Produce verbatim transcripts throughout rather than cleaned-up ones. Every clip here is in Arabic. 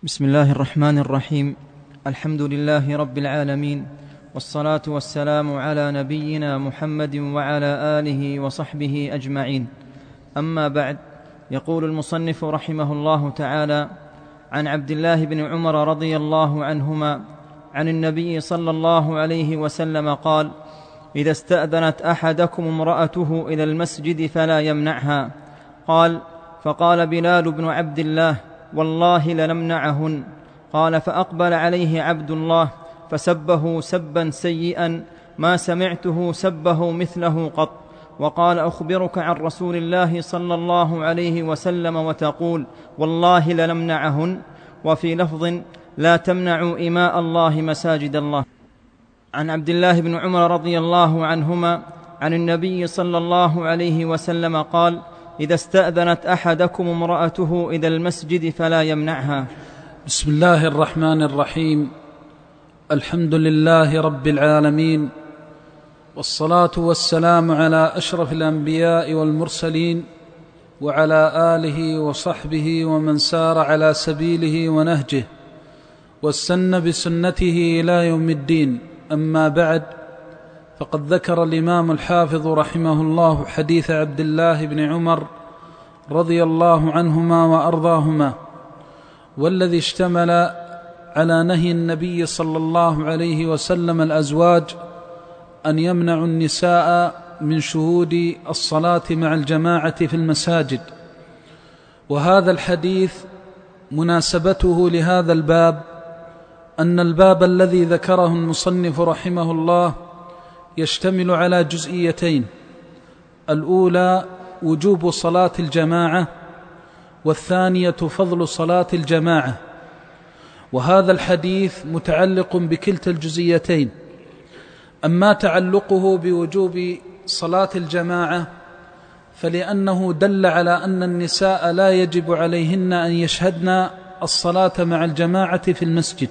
بسم الله الرحمن الرحيم. الحمد لله رب العالمين، والصلاة والسلام على نبينا محمد وعلى آله وصحبه أجمعين. أما بعد، يقول المصنف رحمه الله تعالى: عن عبد الله بن عمر رضي الله عنهما عن النبي صلى الله عليه وسلم قال: إذا استأذنت أحدكم امرأته إلى المسجد فلا يمنعها. قال: فقال بلال بن عبد الله: والله لنمنعهن. قال: فأقبل عليه عبد الله فسبه سبا سيئا ما سمعته سبه مثله قط، وقال: أخبرك عن رسول الله صلى الله عليه وسلم وتقول والله لنمنعهن. وفي لفظ: لا تمنعوا إماء الله مساجد الله. عن عبد الله بن عمر رضي الله عنهما عن النبي صلى الله عليه وسلم قال: إذا استأذنت أحدكم امرأته إلى المسجد فلا يمنعها. بسم الله الرحمن الرحيم. الحمد لله رب العالمين، والصلاة والسلام على أشرف الأنبياء والمرسلين، وعلى آله وصحبه ومن سار على سبيله ونهجه واستنى بسنته إلى يوم الدين. أما بعد، فقد ذكر الإمام الحافظ رحمه الله حديث عبد الله بن عمر رضي الله عنهما وأرضاهما، والذي اشتمل على نهي النبي صلى الله عليه وسلم الأزواج أن يمنعوا النساء من شهود الصلاة مع الجماعة في المساجد. وهذا الحديث مناسبته لهذا الباب أن الباب الذي ذكره المصنف رحمه الله يشتمل على جزئيتين: الأولى وجوب صلاة الجماعة، والثانية فضل صلاة الجماعة. وهذا الحديث متعلق بكلتا الجزئيتين. أما تعلقه بوجوب صلاة الجماعة فلأنه دل على أن النساء لا يجب عليهن أن يشهدن الصلاة مع الجماعة في المسجد،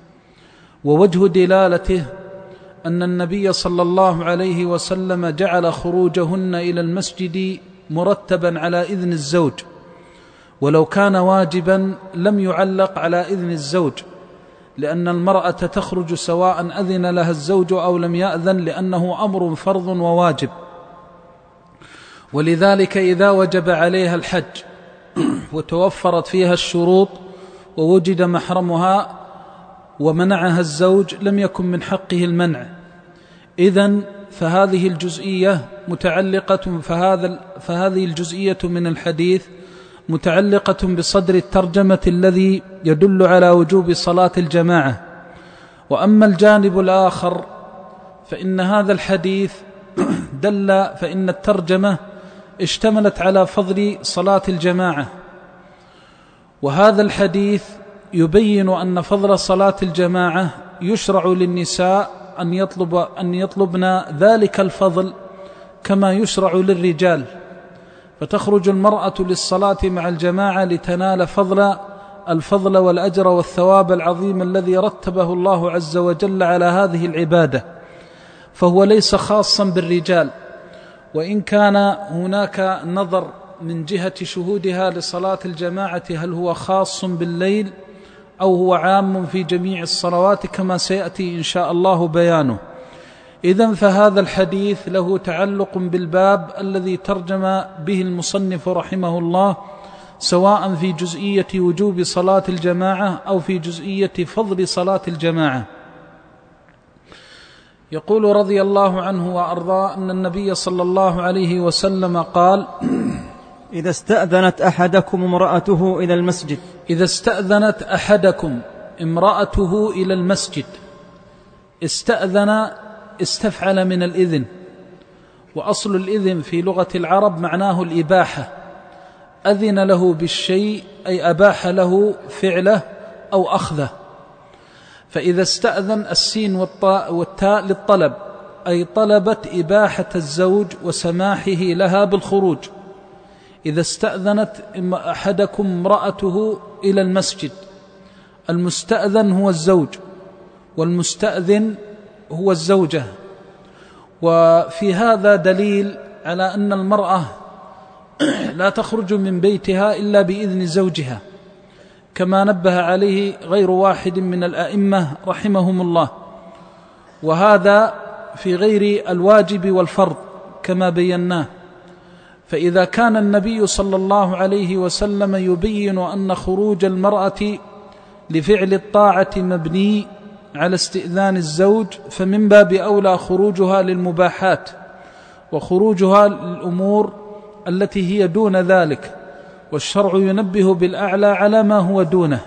ووجه دلالته أن النبي صلى الله عليه وسلم جعل خروجهن إلى المسجد مرتبا على إذن الزوج، ولو كان واجبا لم يعلق على إذن الزوج، لأن المرأة تخرج سواء أذن لها الزوج أو لم يأذن، لأنه أمر فرض وواجب. ولذلك إذا وجب عليها الحج وتوفرت فيها الشروط ووجد محرمها ومنعها الزوج لم يكن من حقه المنع. إذن فهذه الجزئية متعلقة فهذا فهذه الجزئية من الحديث متعلقة بصدر الترجمة الذي يدل على وجوب صلاة الجماعة. وأما الجانب الآخر فإن هذا الحديث دل فإن الترجمة اشتملت على فضل صلاة الجماعة، وهذا الحديث يبين أن فضل صلاة الجماعة يشرع للنساء أن يطلب أن يطلبن ذلك الفضل كما يشرع للرجال، فتخرج المرأة للصلاة مع الجماعة لتنال فضل الفضل والأجر والثواب العظيم الذي رتبه الله عز وجل على هذه العبادة، فهو ليس خاصا بالرجال. وإن كان هناك نظر من جهة شهودها لصلاة الجماعة هل هو خاص بالليل أو هو عام في جميع الصلوات كما سيأتي إن شاء الله بيانه. إذن فهذا الحديث له تعلق بالباب الذي ترجم به المصنف رحمه الله، سواء في جزئية وجوب صلاة الجماعة أو في جزئية فضل صلاة الجماعة. يقول رضي الله عنه وأرضاه أن النبي صلى الله عليه وسلم قال: إذا استأذنت أحدكم امرأته إلى المسجد. إذا استأذنت أحدكم امرأته إلى المسجد. استأذن استفعل من الإذن، وأصل الإذن في لغة العرب معناه الإباحة، أذن له بالشيء أي أباح له فعله أو أخذه. فإذا استأذن السين والطاء والتاء للطلب، أي طلبت إباحة الزوج وسماحه لها بالخروج. إذا استأذنت أحدكم امرأته إلى المسجد، المستأذن هو الزوج والمستأذن هو الزوجة. وفي هذا دليل على أن المرأة لا تخرج من بيتها إلا بإذن زوجها، كما نبه عليه غير واحد من الأئمة رحمهم الله، وهذا في غير الواجب والفرض كما بيناه. فإذا كان النبي صلى الله عليه وسلم يبين أن خروج المرأة لفعل الطاعة مبني على استئذان الزوج، فمن باب أولى خروجها للمباحات وخروجها للأمور التي هي دون ذلك، والشرع ينبه بالأعلى على ما هو دونه.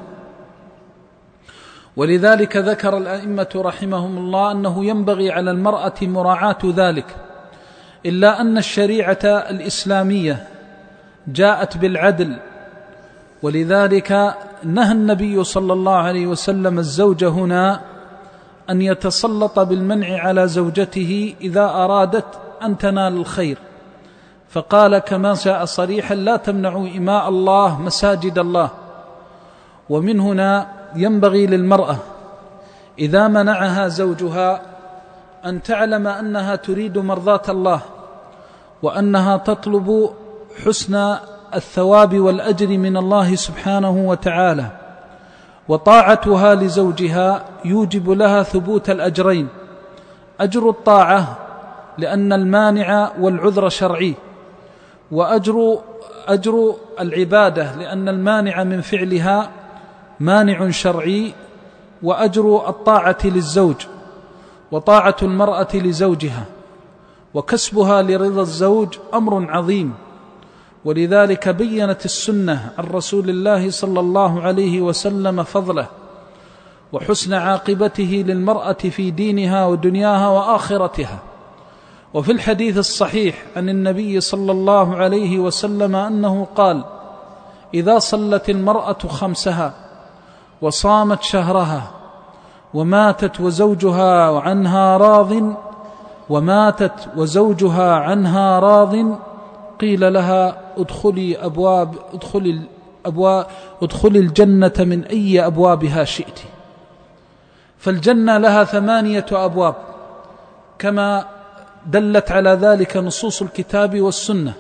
ولذلك ذكر الأئمة رحمهم الله أنه ينبغي على المرأة مراعاة ذلك، إلا أن الشريعة الإسلامية جاءت بالعدل، ولذلك نهى النبي صلى الله عليه وسلم الزوج هنا أن يتسلط بالمنع على زوجته إذا أرادت أن تنال الخير، فقال كما جاء صريحا: لا تمنعوا إماء الله مساجد الله. ومن هنا ينبغي للمرأة إذا منعها زوجها أن تعلم أنها تريد مرضاة الله، وأنها تطلب حسن الثواب والأجر من الله سبحانه وتعالى، وطاعتها لزوجها يوجب لها ثبوت الأجرين: أجر الطاعة لأن المانع والعذر شرعي، وأجر أجر العبادة لأن المانع من فعلها مانع شرعي، وأجر الطاعة للزوج وطاعة المرأة لزوجها وكسبها لرضا الزوج أمر عظيم. ولذلك بيّنت السنة عن رسول الله صلى الله عليه وسلم فضله وحسن عاقبته للمرأة في دينها ودنياها وآخرتها. وفي الحديث الصحيح عن النبي صلى الله عليه وسلم أنه قال: إذا صلت المرأة خمسها وصامت شهرها وماتت وزوجها عنها راض وماتت وزوجها عنها راض قيل لها: ادخلي أبواب ادخلي الأبواب ادخلي الجنة من أي أبوابها شئت. فالجنة لها ثمانية أبواب كما دلت على ذلك نصوص الكتاب والسنة.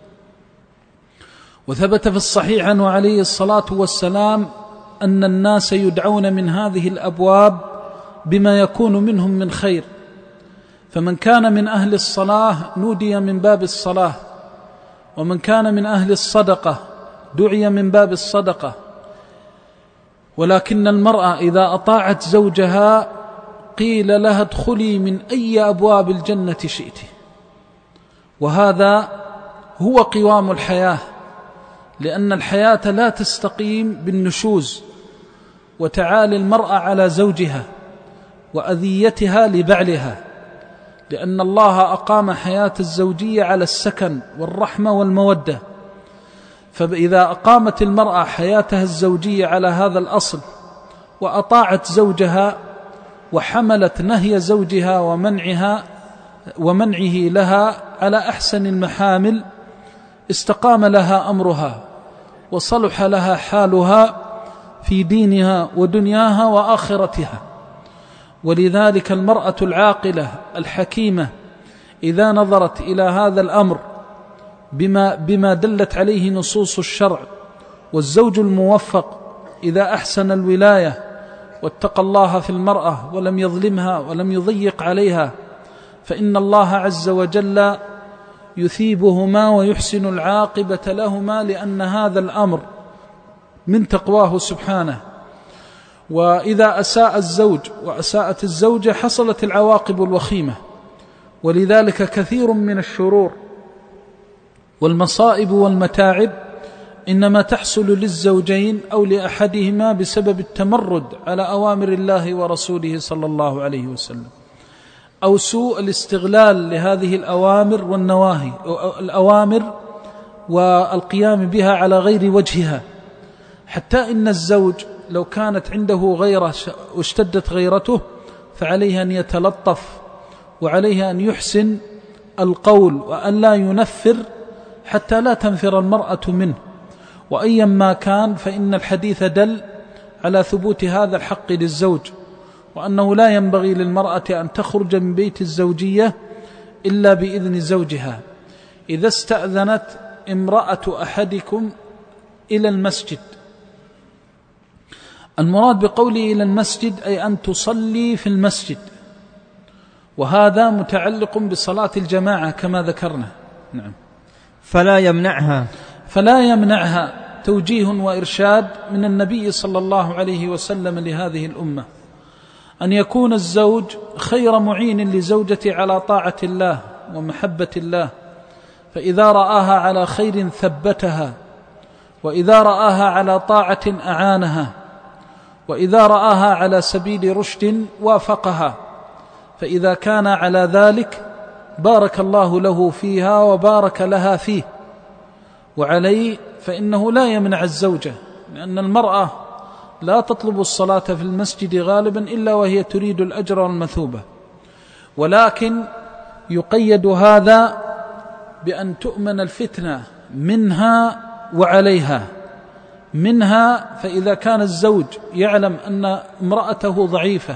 وثبت في الصحيح عنه عليه الصلاة والسلام أن الناس يدعون من هذه الأبواب بما يكون منهم من خير، فمن كان من أهل الصلاة نودي من باب الصلاة، ومن كان من أهل الصدقة دعي من باب الصدقة. ولكن المرأة إذا أطاعت زوجها قيل لها: ادخلي من أي أبواب الجنة شئت. وهذا هو قوام الحياة، لأن الحياة لا تستقيم بالنشوز وتعالي المرأة على زوجها وأذيتها لبعلها، لأن الله أقام حياة الزوجية على السكن والرحمة والمودة. فإذا أقامت المرأة حياتها الزوجية على هذا الأصل وأطاعت زوجها وحملت نهي زوجها ومنعها ومنعه لها على أحسن المحامل، استقام لها أمرها وصلح لها حالها في دينها ودنياها وآخرتها. ولذلك المرأة العاقلة الحكيمة إذا نظرت إلى هذا الأمر بما, بما دلت عليه نصوص الشرع، والزوج الموفق إذا أحسن الولاية واتقى الله في المرأة ولم يظلمها ولم يضيق عليها، فإن الله عز وجل يثيبهما ويحسن العاقبة لهما، لأن هذا الأمر من تقواه سبحانه. وإذا أساء الزوج وأساءت الزوجة حصلت العواقب الوخيمة. ولذلك كثير من الشرور والمصائب والمتاعب إنما تحصل للزوجين أو لأحدهما بسبب التمرد على أوامر الله ورسوله صلى الله عليه وسلم، أو سوء الاستغلال لهذه الأوامر والنواهي الأوامر والقيام بها على غير وجهها، حتى إن الزوج لو كانت عنده غيرة واشتدت غيرته فعليه أن يتلطف، وعليه أن يحسن القول وأن لا ينفر حتى لا تنفر المرأة منه. وأيا ما كان فإن الحديث دل على ثبوت هذا الحق للزوج، وأنه لا ينبغي للمرأة أن تخرج من بيت الزوجية إلا بإذن زوجها. إذا استأذنت امرأة أحدكم إلى المسجد المراد بقوله إلى المسجد أي أن تصلي في المسجد، وهذا متعلق بصلاة الجماعة كما ذكرنا. نعم. فلا يمنعها فلا يمنعها توجيه وإرشاد من النبي صلى الله عليه وسلم لهذه الأمة، أن يكون الزوج خير معين لزوجته على طاعة الله ومحبة الله، فإذا رآها على خير ثبتها، وإذا رآها على طاعة أعانها، وإذا رآها على سبيل رشد وافقها، فإذا كان على ذلك بارك الله له فيها وبارك لها فيه. وعليه فإنه لا يمنع الزوجة، لأن المرأة لا تطلب الصلاة في المسجد غالبا إلا وهي تريد الأجر والمثوبة، ولكن يقيد هذا بأن تؤمن الفتنة منها وعليها. منها فإذا كان الزوج يعلم أن امرأته ضعيفة،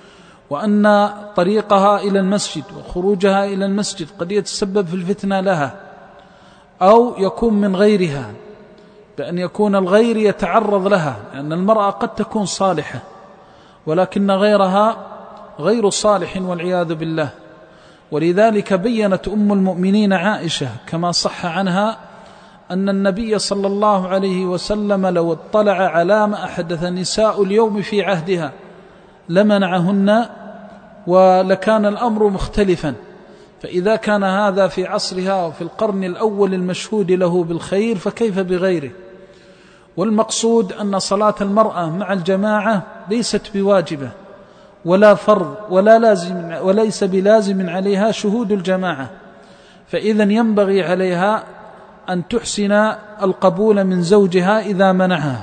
وأن طريقها إلى المسجد وخروجها إلى المسجد قد يتسبب في الفتنة لها، أو يكون من غيرها، بأن يكون الغير يتعرض لها، لأن المرأة قد تكون صالحة ولكن غيرها غير صالح والعياذ بالله. ولذلك بيّنت أم المؤمنين عائشة كما صح عنها أن النبي صلى الله عليه وسلم لو اطلع على ما أحدث نساء اليوم في عهدها لمنعهن ولكان الأمر مختلفا، فإذا كان هذا في عصرها وفي القرن الأول المشهود له بالخير فكيف بغيره. والمقصود أن صلاة المرأة مع الجماعة ليست بواجبة ولا فرض ولا لازم وليس بلازم عليها شهود الجماعة، فإذا ينبغي عليها أن تحسن القبول من زوجها إذا منعها.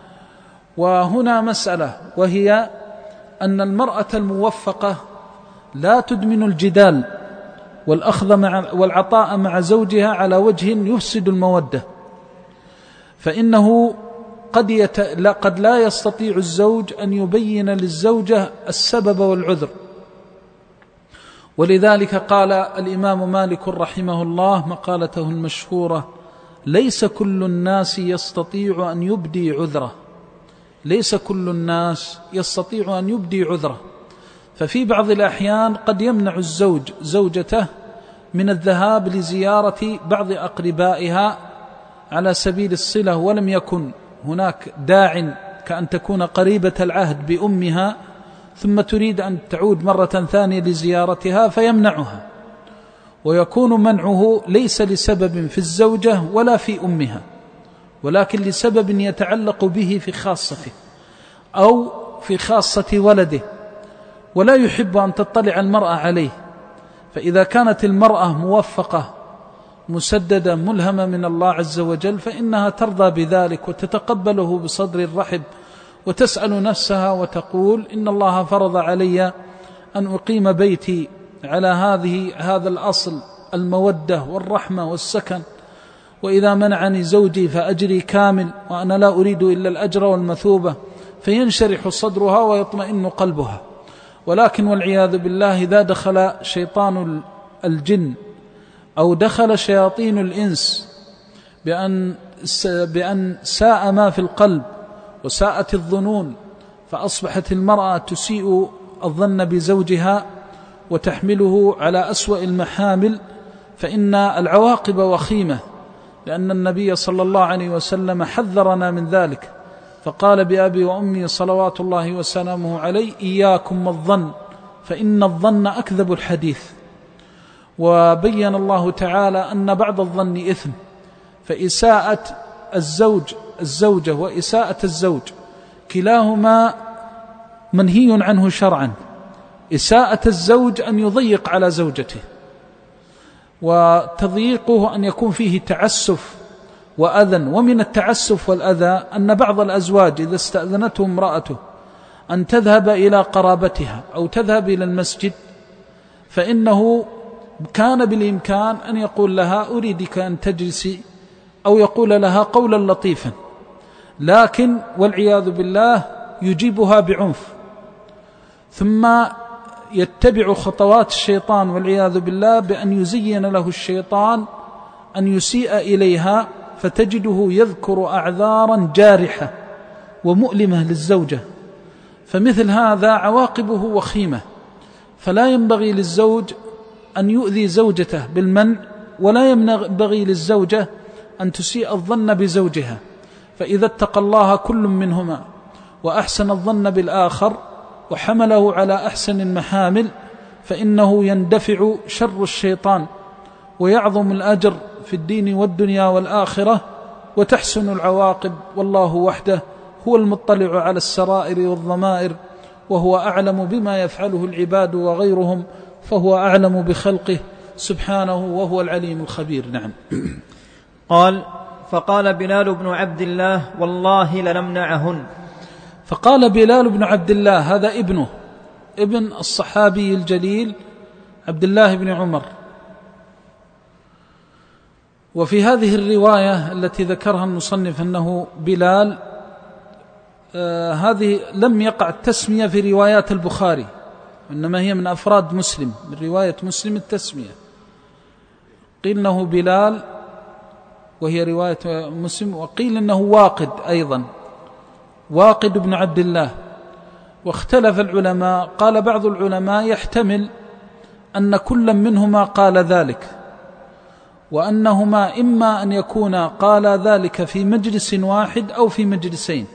وهنا مسألة، وهي أن المرأة الموفقة لا تدمن الجدال والأخذ مع والعطاء مع زوجها على وجه يفسد المودة، فإنه قد, يت... لا قد لا يستطيع الزوج أن يبين للزوجة السبب والعذر. ولذلك قال الإمام مالك رحمه الله مقالته المشهورة: ليس كل الناس يستطيع أن يبدي عذره. ليس كل الناس يستطيع أن يبدي عذره، ففي بعض الأحيان قد يمنع الزوج زوجته من الذهاب لزيارة بعض أقربائها على سبيل الصلة، ولم يكن هناك داع كأن تكون قريبة العهد بأمها ثم تريد أن تعود مرة ثانية لزيارتها فيمنعها، ويكون منعه ليس لسبب في الزوجة ولا في أمها، ولكن لسبب يتعلق به في خاصته أو في خاصة ولده، ولا يحب أن تطلع المرأة عليه. فإذا كانت المرأة موفقة مسددة ملهمة من الله عز وجل فإنها ترضى بذلك وتتقبله بصدر الرحب، وتسأل نفسها وتقول: إن الله فرض علي أن أقيم بيتي على هذه هذا الأصل المودة والرحمة والسكن، وإذا منعني زوجي فأجري كامل وأنا لا أريد إلا الأجر والمثوبة، فينشرح صدرها ويطمئن قلبها. ولكن والعياذ بالله إذا دخل شيطان الجن أو دخل شياطين الإنس بأن بأن ساء ما في القلب وساءت الظنون، فأصبحت المرأة تسيء الظن بزوجها وتحمله على أسوأ المحامل، فإن العواقب وخيمة، لأن النبي صلى الله عليه وسلم حذرنا من ذلك، فقال: بأبي وأمي صلوات الله وسلامه عليه: إياكم والظن فإن الظن أكذب الحديث. وبين الله تعالى أن بعض الظن إثم، فإساءة الزوج الزوجة وإساءة الزوج كلاهما منهي عنه شرعا. إساءة الزوج أن يضيق على زوجته، وتضييقه أن يكون فيه تعسف وأذى. ومن التعسف والأذى أن بعض الأزواج إذا استأذنته امرأته أن تذهب إلى قرابتها أو تذهب إلى المسجد، فإنه كان بالإمكان أن يقول لها: أريدك أن تجلسي، أو يقول لها قولا لطيفا، لكن والعياذ بالله يجيبها بعنف، ثم يتبع خطوات الشيطان والعياذ بالله بأن يزين له الشيطان أن يسيء إليها، فتجده يذكر أعذارا جارحة ومؤلمة للزوجة، فمثل هذا عواقبه وخيمة، فلا ينبغي للزوج أن يؤذي زوجته بالمنع، ولا ينبغي للزوجة أن تسيء الظن بزوجها. فإذا اتقى الله كل منهما وأحسن الظن بالآخر وحمله على أحسن المحامل، فإنه يندفع شر الشيطان ويعظم الأجر في الدين والدنيا والآخرة، وتحسن العواقب. والله وحده هو المطلع على السرائر والضمائر، وهو أعلم بما يفعله العباد وغيرهم، فهو أعلم بخلقه سبحانه وهو العليم الخبير. نعم. قال: فقال بلال بن عبد الله: والله لنمنعهن. فقال بلال بن عبد الله، هذا ابنه، ابن الصحابي الجليل عبد الله بن عمر. وفي هذه الرواية التي ذكرها المصنف أنه بلال، آه هذه لم يقع التسمية في روايات البخاري، إنما هي من أفراد مسلم، من رواية مسلم التسمية، قيل أنه بلال وهي رواية مسلم، وقيل أنه واقد أيضا، واقد بن عبد الله. واختلف العلماء، قال بعض العلماء يحتمل أن كل منهما قال ذلك، وأنهما إما أن يكون قال ذلك في مجلس واحد أو في مجلسين.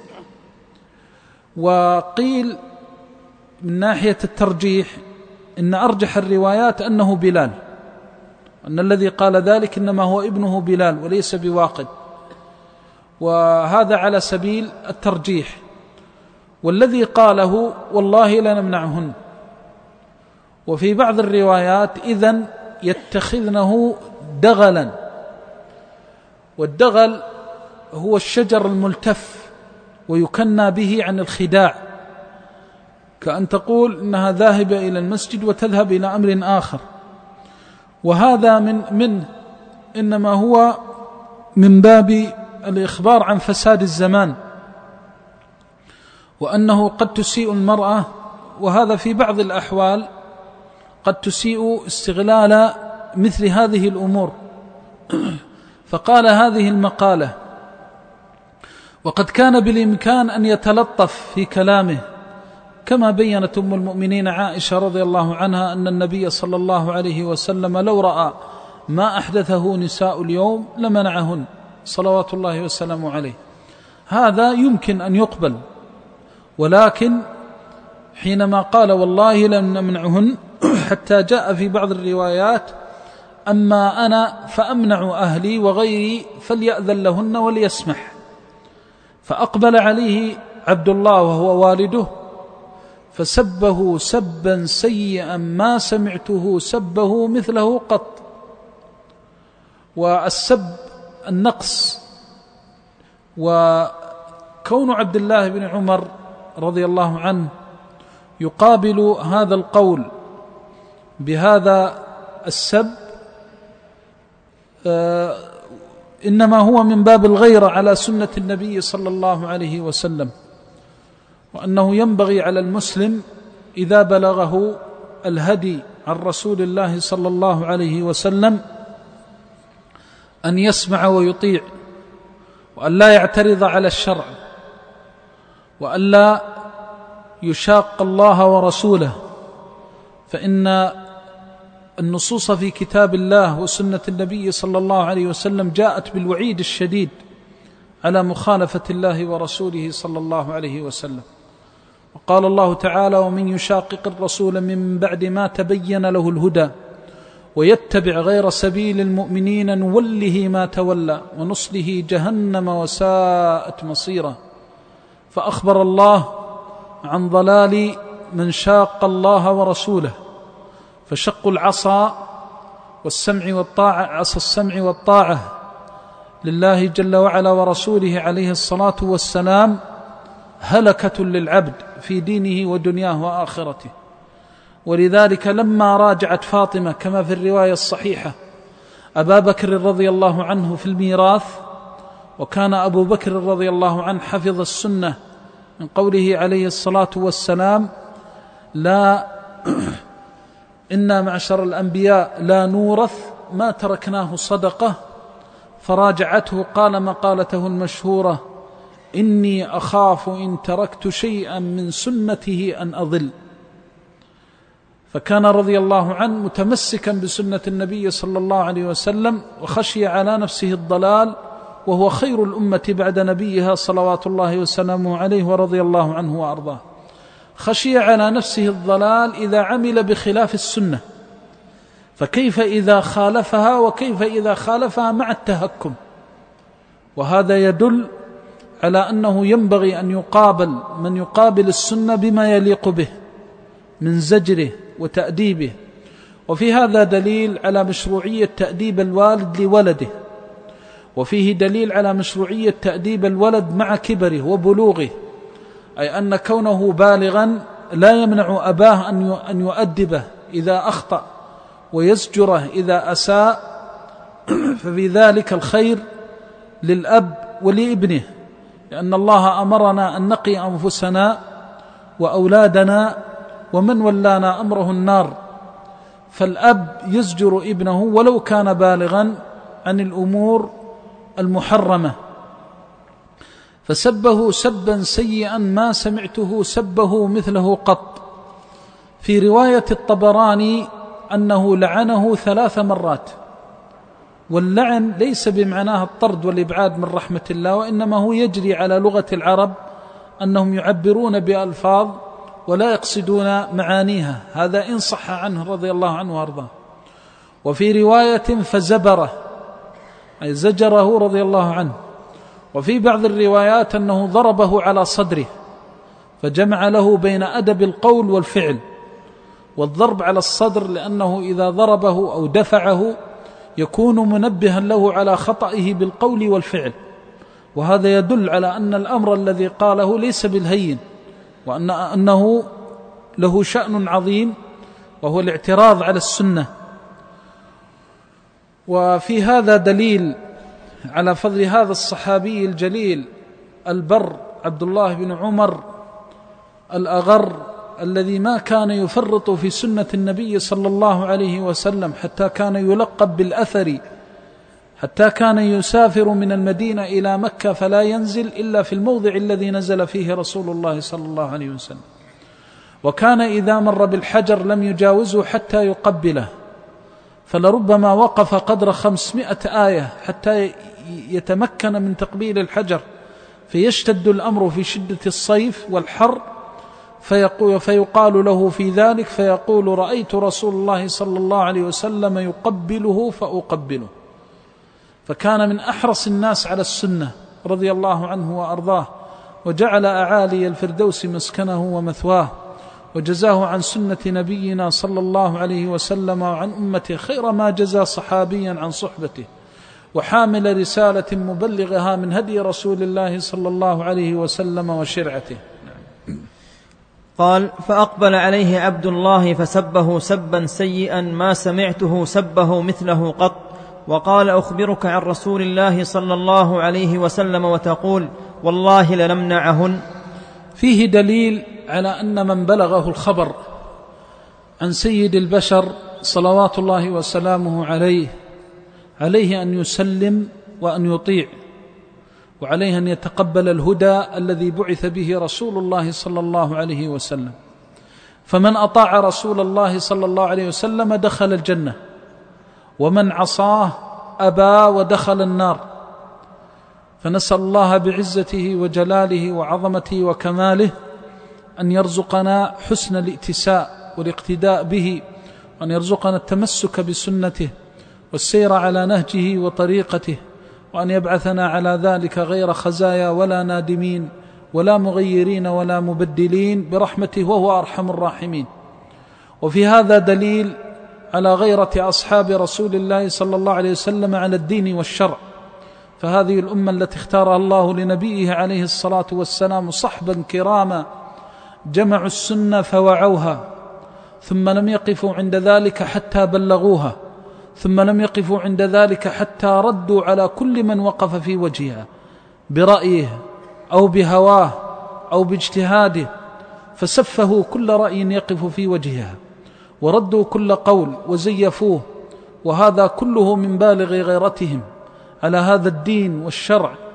وقيل من ناحية الترجيح إن أرجح الروايات أنه بلال، أن الذي قال ذلك إنما هو ابنه بلال وليس بواقد، وهذا على سبيل الترجيح. والذي قاله والله لا نمنعهن. وفي بعض الروايات إذن يتخذنه دغلا، والدغل هو الشجر الملتف ويكنى به عن الخداع، كأن تقول إنها ذاهبة إلى المسجد وتذهب إلى أمر آخر. وهذا من منه إنما هو من باب الإخبار عن فساد الزمان، وأنه قد تسيء المرأة، وهذا في بعض الأحوال قد تسيء استغلال مثل هذه الأمور. فقال هذه المقالة، وقد كان بالإمكان أن يتلطف في كلامه، كما بيّنت أم المؤمنين عائشة رضي الله عنها أن النبي صلى الله عليه وسلم لو رأى ما أحدثه نساء اليوم لمنعهن صلوات الله وسلامه عليه. هذا يمكن أن يقبل، ولكن حينما قال والله لن نمنعهن حتى جاء في بعض الروايات أما أنا فأمنع أهلي وغيري فليأذن لهن وليسمح. فأقبل عليه عبد الله وهو والده فسبه سبا سيئا ما سمعته سبه مثله قط. والسب النقص، وكون عبد الله بن عمر رضي الله عنه يقابل هذا القول بهذا السب آه إنما هو من باب الغيرة على سنة النبي صلى الله عليه وسلم، وأنه ينبغي على المسلم إذا بلغه الهدي عن رسول الله صلى الله عليه وسلم أن يسمع ويطيع، وأن لا يعترض على الشرع، وأن لا يشاق الله ورسوله، فإن النصوص في كتاب الله وسنة النبي صلى الله عليه وسلم جاءت بالوعيد الشديد على مخالفة الله ورسوله صلى الله عليه وسلم. وقال الله تعالى ومن يشاقق الرسول من بعد ما تبين له الهدى ويتبع غير سبيل المؤمنين نوله ما تولى ونصله جهنم وساءت مصيرا. فأخبر الله عن ضلال من شاق الله ورسوله، فشق العصا والسمع والطاعة، عصا السمع والطاعة لله جل وعلا ورسوله عليه الصلاة والسلام هلكة للعبد في دينه ودنياه وآخرته. ولذلك لما راجعت فاطمة كما في الرواية الصحيحة أبا بكر رضي الله عنه في الميراث، وكان أبو بكر رضي الله عنه حفظ السنة من قوله عليه الصلاة والسلام لا إنا معشر الأنبياء لا نورث ما تركناه صدقة، فراجعته قال مقالته المشهورة إني أخاف إن تركت شيئا من سنته أن أضل. فكان رضي الله عنه متمسكا بسنة النبي صلى الله عليه وسلم، وخشي على نفسه الضلال، وهو خير الأمة بعد نبيها صلوات الله وسلامه عليه ورضي الله عنه وأرضاه. خشي على نفسه الضلال إذا عمل بخلاف السنة، فكيف إذا خالفها، وكيف إذا خالفها مع التهكم؟ وهذا يدل على أنه ينبغي أن يقابل من يقابل السنة بما يليق به من زجره وتأديبه. وفي هذا دليل على مشروعية تأديب الوالد لولده، وفيه دليل على مشروعية تأديب الولد مع كبره وبلوغه، أي أن كونه بالغا لا يمنع أباه أن يؤدبه إذا أخطأ ويزجره إذا أساء، ففي ذلك الخير للأب ولابنه، لأن الله أمرنا أن نقي أنفسنا وأولادنا ومن ولانا أمره النار. فالأب يزجر ابنه ولو كان بالغا عن الأمور المحرمة. فسبه سبا سيئا ما سمعته سبه مثله قط. في رواية الطبراني أنه لعنه ثلاث مرات، واللعن ليس بمعناه الطرد والإبعاد من رحمة الله، وإنما هو يجري على لغة العرب أنهم يعبرون بألفاظ ولا يقصدون معانيها، هذا إن صح عنه رضي الله عنه وارضاه. وفي رواية فزبره، أي زجره رضي الله عنه. وفي بعض الروايات أنه ضربه على صدره، فجمع له بين أدب القول والفعل. والضرب على الصدر لأنه إذا ضربه أو دفعه يكون منبها له على خطئه بالقول والفعل، وهذا يدل على أن الأمر الذي قاله ليس بالهين، وأن أنه له شأن عظيم، وهو الاعتراض على السنة. وفي هذا دليل على فضل هذا الصحابي الجليل البر عبد الله بن عمر الأغر، الذي ما كان يفرط في سنة النبي صلى الله عليه وسلم، حتى كان يلقب بالأثر، حتى كان يسافر من المدينة إلى مكة فلا ينزل إلا في الموضع الذي نزل فيه رسول الله صلى الله عليه وسلم. وكان إذا مر بالحجر لم يجاوزه حتى يقبله، فلربما وقف قدر خمسمائة آية حتى يتمكن من تقبيل الحجر، فيشتد الأمر في شدة الصيف والحر، فيقول فيقال له في ذلك فيقول: رأيت رسول الله صلى الله عليه وسلم يقبله فأقبله. فكان من أحرص الناس على السنة رضي الله عنه وأرضاه، وجعل أعالي الفردوس مسكنه ومثواه، وجزاه عن سنة نبينا صلى الله عليه وسلم وعن أمته خير ما جزى صحابيا عن صحبته، وحامل رسالة مبلغها من هدي رسول الله صلى الله عليه وسلم وشرعته. قال: فأقبل عليه عبد الله فسبه سبا سيئا ما سمعته سبه مثله قط، وقال: أخبرك عن رسول الله صلى الله عليه وسلم وتقول والله لنمنعهن. فيه دليل على أن من بلغه الخبر عن سيد البشر صلوات الله وسلامه عليه عليه أن يسلم وأن يطيع، وعليه أن يتقبل الهدى الذي بعث به رسول الله صلى الله عليه وسلم. فمن أطاع رسول الله صلى الله عليه وسلم دخل الجنة، ومن عصاه أبى ودخل النار. فنسأل الله بعزته وجلاله وعظمته وكماله أن يرزقنا حسن الائتساء والاقتداء به، وأن يرزقنا التمسك بسنته والسير على نهجه وطريقته، وأن يبعثنا على ذلك غير خزايا ولا نادمين ولا مغيرين ولا مبدلين برحمته، وهو أرحم الراحمين. وفي هذا دليل على غيرة أصحاب رسول الله صلى الله عليه وسلم على الدين والشرع. فهذه الأمة التي اختارها الله لنبيه عليه الصلاة والسلام صحبا كراما جمعوا السنة فوعوها، ثم لم يقفوا عند ذلك حتى بلغوها، ثم لم يقفوا عند ذلك حتى ردوا على كل من وقف في وجهها برأيه أو بهواه أو باجتهاده، فسفهوا كل رأي يقف في وجهها، وردوا كل قول وزيفوه، وهذا كله من بالغ غيرتهم على هذا الدين والشرع،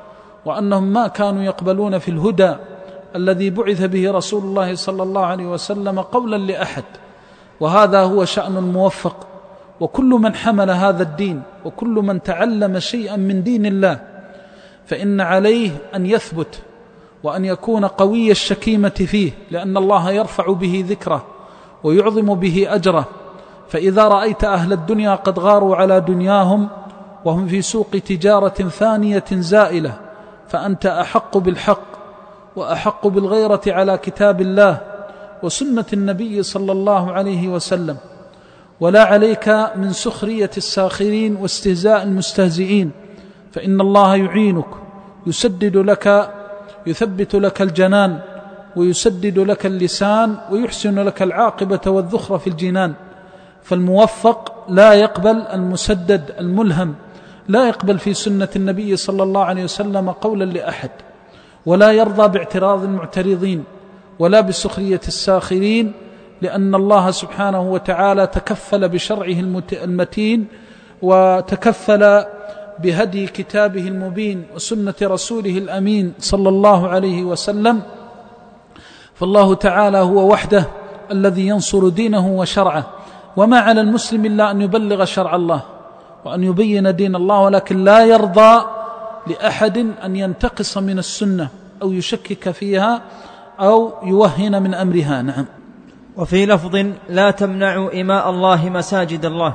وأنهم ما كانوا يقبلون في الهدى الذي بعث به رسول الله صلى الله عليه وسلم قولا لأحد. وهذا هو شأن الموفق، وكل من حمل هذا الدين وكل من تعلم شيئا من دين الله فإن عليه أن يثبت وأن يكون قوي الشكيمة فيه، لأن الله يرفع به ذكره ويعظم به أجره. فإذا رأيت أهل الدنيا قد غاروا على دنياهم وهم في سوق تجارة ثانية زائلة، فأنت أحق بالحق وأحق بالغيرة على كتاب الله وسنة النبي صلى الله عليه وسلم، ولا عليك من سخرية الساخرين واستهزاء المستهزئين، فإن الله يعينك، يسدد لك، يثبت لك الجنان ويسدد لك اللسان ويحسن لك العاقبة والذخر في الجنان. فالموفق لا يقبل، المسدد الملهم لا يقبل في سنة النبي صلى الله عليه وسلم قولا لأحد، ولا يرضى باعتراض المعترضين ولا بسخرية الساخرين، لأن الله سبحانه وتعالى تكفل بشرعه المتين وتكفل بهدي كتابه المبين وسنة رسوله الأمين صلى الله عليه وسلم. فالله تعالى هو وحده الذي ينصر دينه وشرعه، وما على المسلم إلا أن يبلغ شرع الله وأن يبين دين الله، ولكن لا يرضى لأحد أن ينتقص من السنة أو يشكك فيها أو يوهن من أمرها. نعم. وفي لفظ: لا تمنعوا إماء الله مساجد الله.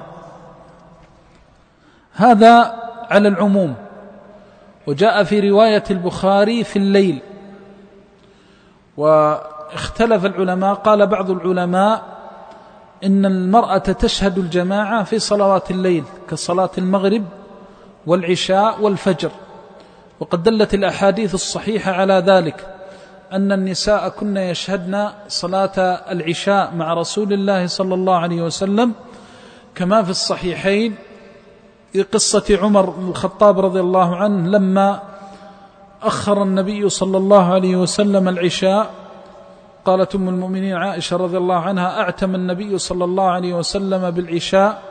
هذا على العموم. وجاء في رواية البخاري في الليل. واختلف العلماء، قال بعض العلماء إن المرأة تشهد الجماعة في صلوات الليل كصلاة المغرب والعشاء والفجر، وقد دلت الأحاديث الصحيحة على ذلك، أن النساء كن يشهدن صلاة العشاء مع رسول الله صلى الله عليه وسلم، كما في الصحيحين في قصة عمر بن الخطاب رضي الله عنه لما أخر النبي صلى الله عليه وسلم العشاء، قالت أم المؤمنين عائشة رضي الله عنها: أعتم النبي صلى الله عليه وسلم بالعشاء.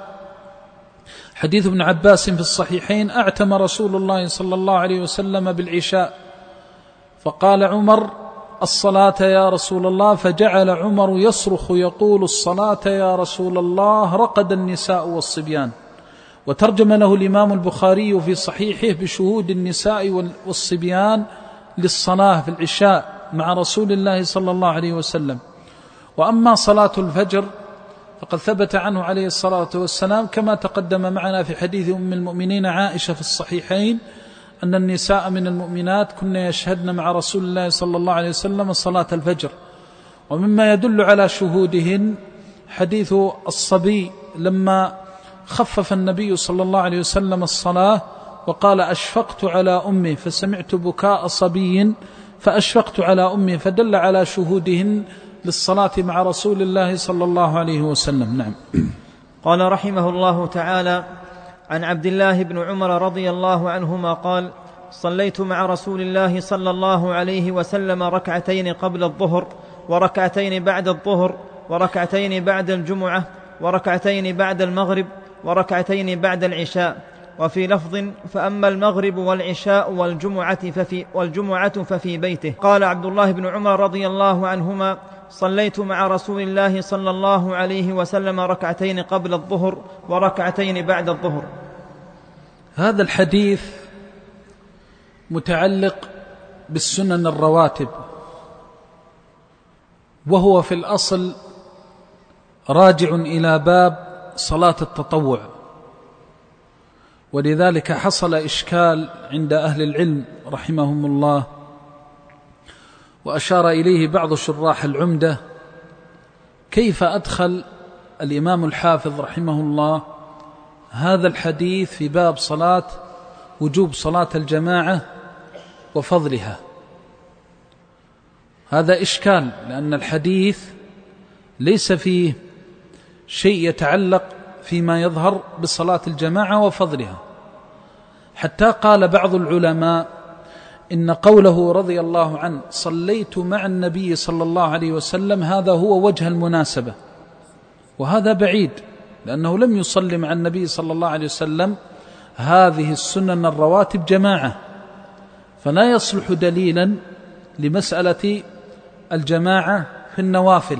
حديث ابن عباس في الصحيحين: أعتم رسول الله صلى الله عليه وسلم بالعشاء. فقال عمر: الصلاة يا رسول الله. فجعل عمر يصرخ يقول: الصلاة يا رسول الله، رقد النساء والصبيان. وترجم له الإمام البخاري في صحيحه بشهود النساء والصبيان للصلاة في العشاء مع رسول الله صلى الله عليه وسلم. وأما صلاة الفجر فقد ثبت عنه عليه الصلاة والسلام كما تقدم معنا في حديث أم المؤمنين عائشة في الصحيحين أن النساء من المؤمنات كن يشهدن مع رسول الله صلى الله عليه وسلم صلاة الفجر. ومما يدل على شهودهن حديث الصبي لما خفف النبي صلى الله عليه وسلم الصلاة وقال: أشفقت على أمي فسمعت بكاء صبي فأشفقت على أمي، فدل على شهودهن للصلاة مع رسول الله صلى الله عليه وسلم. نعم. قال رحمه الله تعالى: عن عبد الله بن عمر رضي الله عنهما قال: صليت مع رسول الله صلى الله عليه وسلم ركعتين قبل الظهر وركعتين بعد الظهر وركعتين بعد الجمعة وركعتين بعد المغرب وركعتين بعد العشاء. وفي لفظ: فأما المغرب والعشاء والجمعة ففي, والجمعة ففي بيته. قال عبد الله بن عمر رضي الله عنهما: صليت مع رسول الله صلى الله عليه وسلم ركعتين قبل الظهر وركعتين بعد الظهر. هذا الحديث متعلق بالسنن الرواتب، وهو في الأصل راجع إلى باب صلاة التطوع، ولذلك حصل إشكال عند أهل العلم رحمهم الله، وأشار إليه بعض شراح العمدة: كيف أدخل الإمام الحافظ رحمه الله هذا الحديث في باب صلاة وجوب صلاة الجماعة وفضلها؟ هذا إشكال، لأن الحديث ليس فيه شيء يتعلق فيما يظهر بصلاة الجماعة وفضلها، حتى قال بعض العلماء إن قوله رضي الله عنه صليت مع النبي صلى الله عليه وسلم هذا هو وجه المناسبة، وهذا بعيد، لأنه لم يصلي مع النبي صلى الله عليه وسلم هذه السنن الرواتب جماعة، فلا يصلح دليلا لمسألة الجماعة في النوافل.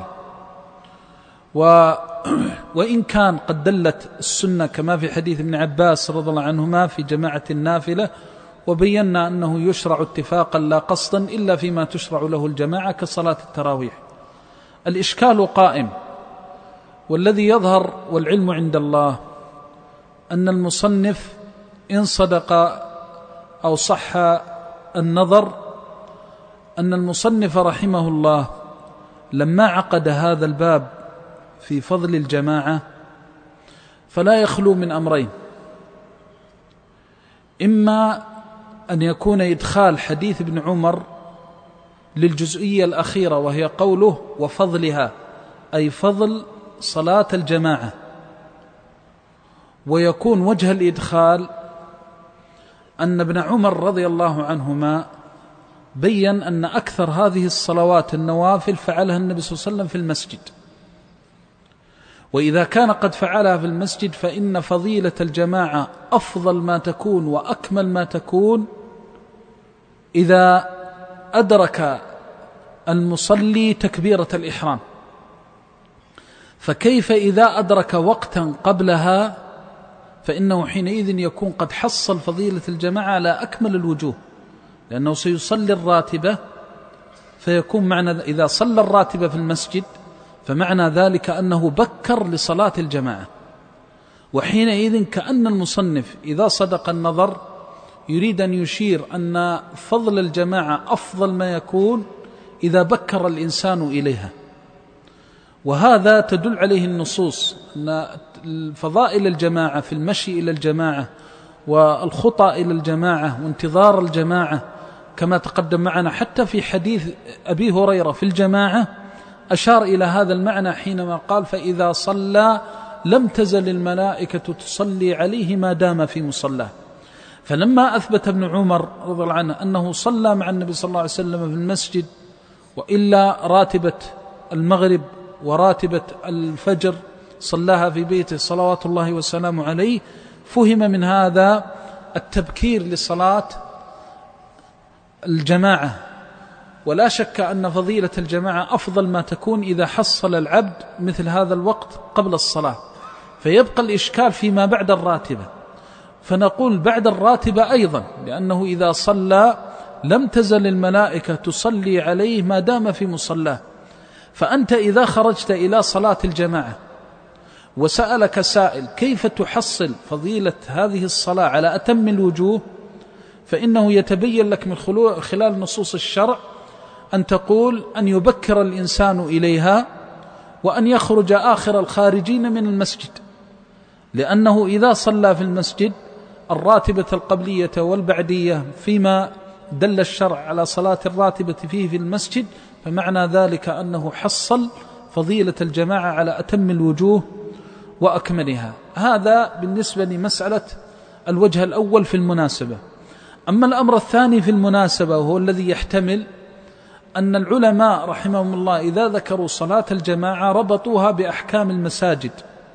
و وإن كان قد دلت السنة كما في حديث ابن عباس رضي الله عنهما في جماعة النافلة، وبينا أنه يشرع اتفاقا لا قصدا إلا فيما تشرع له الجماعة كصلاة التراويح. الإشكال قائم، والذي يظهر والعلم عند الله أن المصنف إن صدق أو صح النظر أن المصنف رحمه الله لما عقد هذا الباب في فضل الجماعة فلا يخلو من أمرين: إما أن يكون إدخال حديث ابن عمر للجزئية الأخيرة وهي قوله وفضلها، أي فضل صلاة الجماعة، ويكون وجه الإدخال أن ابن عمر رضي الله عنهما بيّن أن أكثر هذه الصلوات النوافل فعلها النبي صلى الله عليه وسلم في المسجد، وإذا كان قد فعلها في المسجد فإن فضيلة الجماعة أفضل ما تكون وأكمل ما تكون إذا أدرك المصلي تكبيرة الإحرام. فكيف إذا أدرك وقتا قبلها؟ فإنه حينئذ يكون قد حصل فضيلة الجماعة على أكمل الوجوه، لأنه سيصلي الراتبة، فيكون معنى إذا صلى الراتبة في المسجد فمعنى ذلك أنه بكر لصلاة الجماعة. وحينئذ كأن المصنف إذا صدق النظر يريد أن يشير أن فضل الجماعة أفضل ما يكون إذا بكر الإنسان إليها، وهذا تدل عليه النصوص أن فضائل الجماعة في المشي إلى الجماعة والخطى إلى الجماعة وانتظار الجماعة كما تقدم معنا حتى في حديث أبي هريرة في الجماعة أشار إلى هذا المعنى حينما قال فإذا صلى لم تزل الملائكة تصلي عليه ما دام في مصلاه. فلما أثبت ابن عمر رضي الله عنه أنه صلى مع النبي صلى الله عليه وسلم في المسجد، وإلا راتبة المغرب وراتبة الفجر صلاها في بيته صلوات الله وسلامه عليه، فهم من هذا التبكير لصلاة الجماعة. ولا شك أن فضيلة الجماعة أفضل ما تكون إذا حصل العبد مثل هذا الوقت قبل الصلاة. فيبقى الإشكال فيما بعد الراتبة، فنقول بعد الراتبة أيضا، لأنه إذا صلى لم تزل الملائكة تصلي عليه ما دام في مصلاه. فأنت إذا خرجت إلى صلاة الجماعة وسألك سائل كيف تحصل فضيلة هذه الصلاة على أتم الوجوه، فإنه يتبين لك من خلال نصوص الشرع أن تقول أن يبكر الإنسان إليها وأن يخرج آخر الخارجين من المسجد، لأنه إذا صلى في المسجد الراتبة القبلية والبعدية فيما دل الشرع على صلاة الراتبة فيه في المسجد، فمعنى ذلك أنه حصل فضيلة الجماعة على أتم الوجوه وأكملها. هذا بالنسبة لمسألة الوجه الأول في المناسبة. أما الأمر الثاني في المناسبة وهو الذي يحتمل أن العلماء رحمهم الله إذا ذكروا صلاة الجماعة ربطوها بأحكام المساجد،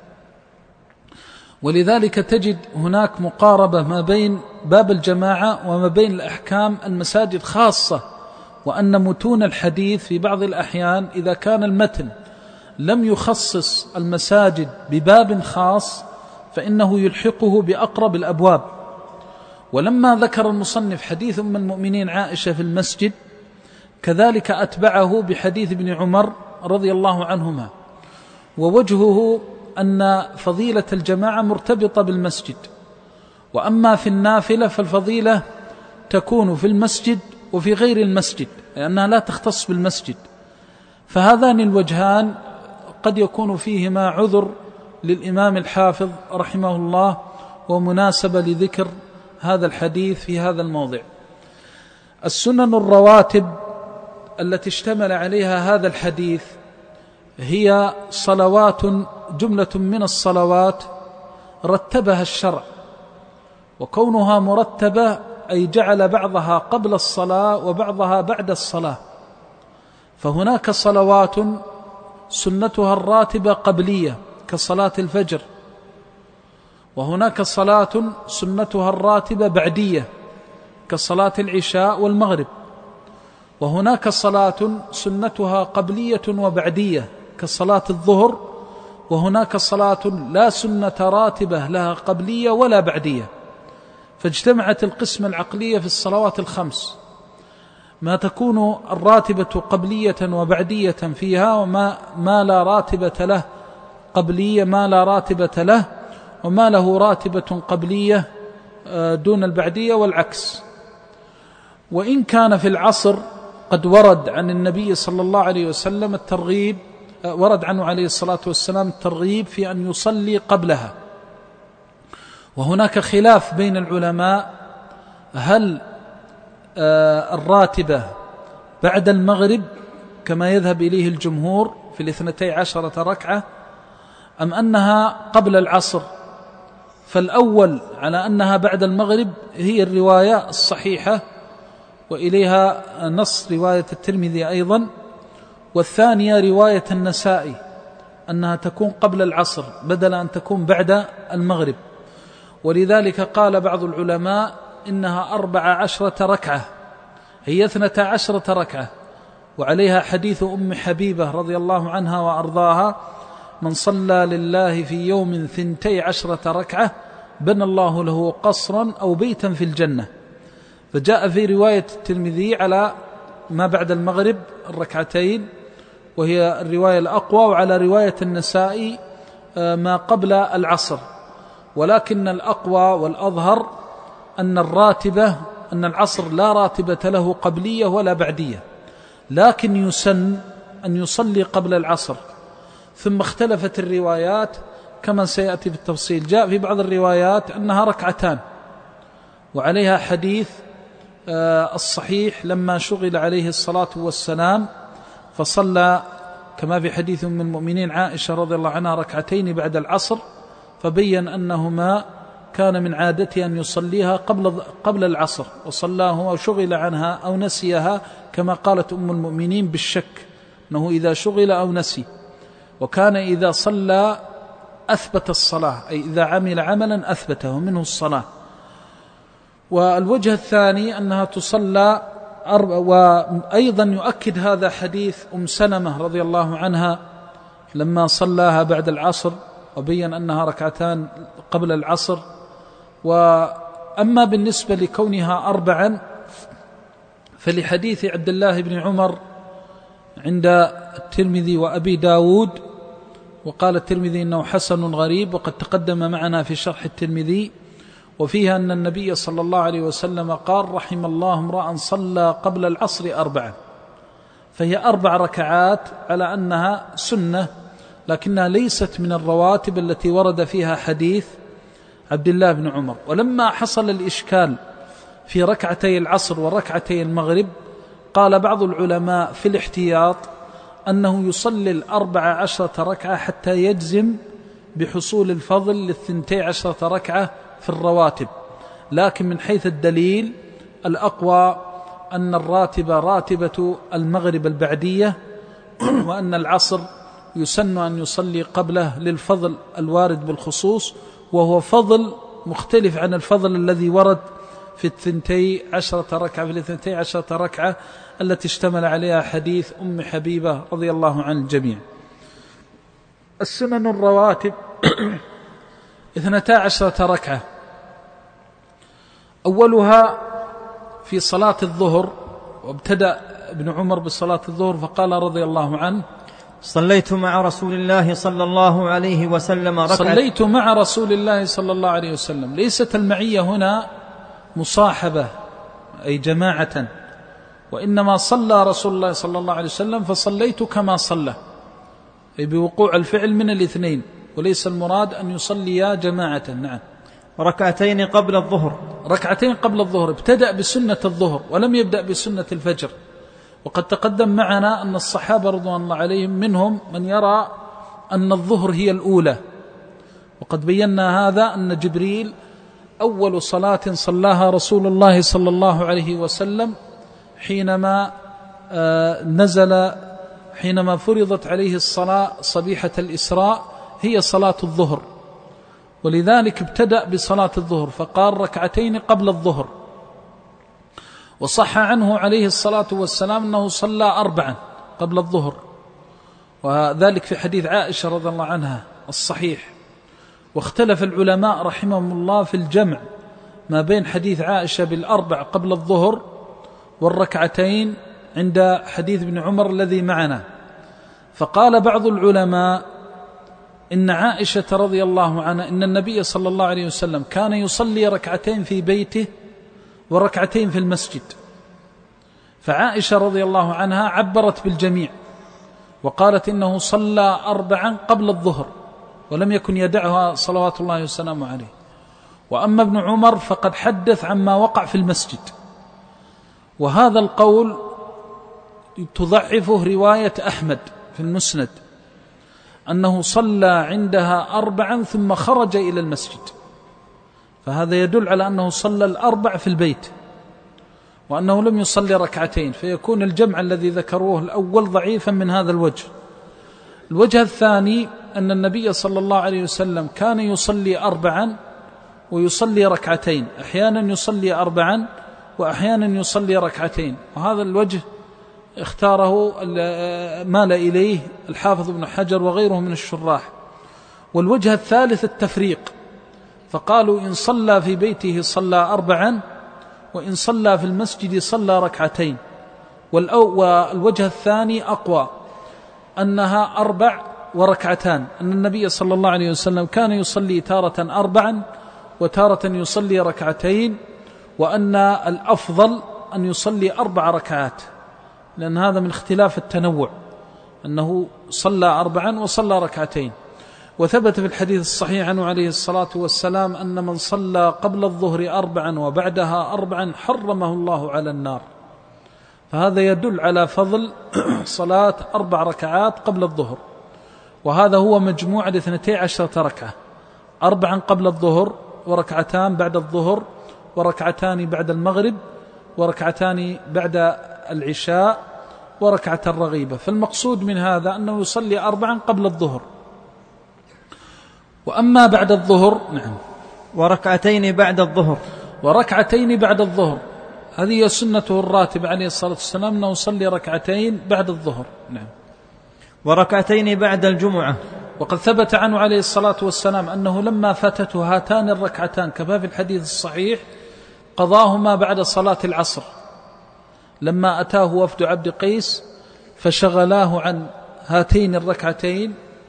ولذلك تجد هناك مقاربة ما بين باب الجماعة وما بين الأحكام المساجد خاصة، وأن متون الحديث في بعض الأحيان إذا كان المتن لم يخصص المساجد بباب خاص فإنه يلحقه بأقرب الأبواب. ولما ذكر المصنف حديث أم المؤمنين عائشة في المسجد كذلك أتبعه بحديث ابن عمر رضي الله عنهما، ووجهه أن فضيلة الجماعة مرتبطة بالمسجد، وأما في النافلة فالفضيلة تكون في المسجد وفي غير المسجد لأنها لا تختص بالمسجد. فهذان الوجهان قد يكون فيهما عذر للإمام الحافظ رحمه الله ومناسبة لذكر هذا الحديث في هذا الموضع. السنن الرواتب التي اشتمل عليها هذا الحديث هي صلوات، جملة من الصلوات رتبها الشرع، وكونها مرتبة أي جعل بعضها قبل الصلاة وبعضها بعد الصلاة. فهناك صلوات سنتها الراتبة قبلية كصلاة الفجر، وهناك صلاة سنتها الراتبة بعدية كصلاة العشاء والمغرب. وهناك صلاة سنتها قبلية وبعدية كصلاة الظهر، وهناك صلاة لا سنة راتبة لها قبلية ولا بعدية. فاجتمعت القسمة العقلية في الصلوات الخمس، ما تكون الراتبة قبلية وبعدية فيها، وما ما لا راتبة له قبلية ما لا راتبة له، وما له راتبة قبلية دون البعدية والعكس. وإن كان في العصر قد ورد عن النبي صلى الله عليه وسلم الترغيب، ورد عنه عليه الصلاة والسلام الترغيب في أن يصلي قبلها. وهناك خلاف بين العلماء هل الراتبة بعد المغرب كما يذهب إليه الجمهور في الاثنتي عشرة ركعة، أم أنها قبل العصر. فالأول على أنها بعد المغرب هي الرواية الصحيحة، وإليها نص رواية الترمذي أيضا. والثانية رواية النسائي أنها تكون قبل العصر بدل أن تكون بعد المغرب. ولذلك قال بعض العلماء إنها أربع عشرة ركعة، هي اثنتا عشرة ركعة. وعليها حديث أم حبيبة رضي الله عنها وأرضاها: من صلى لله في يوم ثنتي عشرة ركعة بنى الله له قصرا أو بيتا في الجنة. فجاء في رواية الترمذي على ما بعد المغرب الركعتين، وهي الرواية الأقوى، وعلى رواية النسائي ما قبل العصر. ولكن الأقوى والأظهر أن الراتبة أن العصر لا راتبة له قبلية ولا بعدية، لكن يسن أن يصلي قبل العصر. ثم اختلفت الروايات كما سيأتي بالتفصيل. جاء في بعض الروايات أنها ركعتان، وعليها حديث الصحيح لما شغل عليه الصلاة والسلام فصلى كما في حديث من المؤمنين عائشة رضي الله عنها ركعتين بعد العصر، فبين أنهما كان من عادته أن يصليها قبل قبل العصر، وصلاه وشغل عنها أو نسيها كما قالت أم المؤمنين بالشك أنه إذا شغل أو نسي. وكان إذا صلى أثبت الصلاة، أي إذا عمل عملا أثبته منه الصلاة. والوجه الثاني أنها تصلى أربع. وأيضا يؤكد هذا حديث أم سلمة رضي الله عنها لما صلاها بعد العصر وبين أنها ركعتان قبل العصر. وأما بالنسبة لكونها أربعا فلحديث عبد الله بن عمر عند الترمذي وأبي داود، وقال الترمذي إنه حسن غريب، وقد تقدم معنا في شرح الترمذي، وفيها أن النبي صلى الله عليه وسلم قال: رحم الله امرأ صلى قبل العصر أربعا. فهي أربع ركعات على أنها سنة، لكنها ليست من الرواتب التي ورد فيها حديث عبد الله بن عمر. ولما حصل الإشكال في ركعتي العصر وركعتي المغرب، قال بعض العلماء في الاحتياط أنه يصلي الأربع عشرة ركعة حتى يجزم بحصول الفضل للثنتي عشرة ركعة في الرواتب. لكن من حيث الدليل الأقوى أن الراتبة راتبة المغرب البعدية، وأن العصر يسن أن يصلي قبله للفضل الوارد بالخصوص، وهو فضل مختلف عن الفضل الذي ورد في الثنتي عشرة ركعة في الثنتي عشرة ركعة التي اشتمل عليها حديث أم حبيبة رضي الله عن الجميع. السنن الرواتب اثنتا عشرة ركعة، أولها في صلاة الظهر. وابتدأ ابن عمر بصلاة الظهر فقال رضي الله عنه: صليت مع رسول الله صلى الله عليه وسلم ركعة صليت مع رسول الله صلى الله عليه وسلم. ليست المعية هنا مصاحبة أي جماعة، وإنما صلى رسول الله صلى الله عليه وسلم فصليت كما صلى، أي بوقوع الفعل من الاثنين، وليس المراد أن يصلي جماعة. نعم. ركعتين قبل الظهر ركعتين قبل الظهر. ابتدأ بسنة الظهر ولم يبدأ بسنة الفجر. وقد تقدم معنا أن الصحابة رضوان الله عليهم منهم من يرى أن الظهر هي الأولى، وقد بينا هذا أن جبريل أول صلاة صلاها رسول الله صلى الله عليه وسلم حينما نزل حينما فرضت عليه الصلاة صبيحة الإسراء هي صلاة الظهر، ولذلك ابتدأ بصلاة الظهر فقال ركعتين قبل الظهر. وصح عنه عليه الصلاة والسلام أنه صلى أربعا قبل الظهر، وذلك في حديث عائشة رضي الله عنها الصحيح. واختلف العلماء رحمهم الله في الجمع ما بين حديث عائشة بالأربع قبل الظهر والركعتين عند حديث ابن عمر الذي معنا. فقال بعض العلماء إن عائشة رضي الله عنها إن النبي صلى الله عليه وسلم كان يصلي ركعتين في بيته وركعتين في المسجد، فعائشة رضي الله عنها عبرت بالجميع وقالت إنه صلى أربعا قبل الظهر ولم يكن يدعها صلوات الله وسلامه عليه. وأما ابن عمر فقد حدث عما وقع في المسجد، وهذا القول تضعفه رواية أحمد في المسند أنه صلى عندها أربعا ثم خرج إلى المسجد، فهذا يدل على أنه صلى الأربع في البيت وأنه لم يصلي ركعتين، فيكون الجمع الذي ذكروه الأول ضعيفا من هذا الوجه. الوجه الثاني أن النبي صلى الله عليه وسلم كان يصلي أربعا ويصلي ركعتين، أحيانا يصلي أربعا وأحيانا يصلي ركعتين، وهذا الوجه اختاره مال إليه الحافظ ابن حجر وغيره من الشراح. والوجه الثالث التفريق، فقالوا إن صلى في بيته صلى أربعا وإن صلى في المسجد صلى ركعتين. والوجه الثاني أقوى، أنها أربع وركعتان، أن النبي صلى الله عليه وسلم كان يصلي تارة أربعا وتارة يصلي ركعتين، وأن الأفضل أن يصلي أربع ركعات، لأن هذا من اختلاف التنوع، أنه صلى أربعا وصلى ركعتين. وثبت في الحديث الصحيح عنه عليه الصلاة والسلام أن من صلى قبل الظهر أربعا وبعدها أربعا حرمه الله على النار. فهذا يدل على فضل صلاة أربع ركعات قبل الظهر، وهذا هو مجموع الاثنتي عشرة ركعة، أربعا قبل الظهر وركعتان بعد الظهر وركعتان بعد المغرب وركعتان بعد العشاء وركعة الرغيبة. فالمقصود من هذا أنه يصلي أربعا قبل الظهر. وأما بعد الظهر نعم وركعتين بعد الظهر وركعتين بعد الظهر، هذه سنته الراتبة عليه الصلاة والسلام أنه يصلي ركعتين بعد الظهر. نعم وركعتين بعد الجمعة، وقد ثبت عنه عليه الصلاة والسلام أنه لما فاتته هاتان الركعتان كما في الحديث الصحيح قضاهما بعد صلاة العصر، لما أتاه وفد عبد قيس فشغلاه عن هاتين الركعتين،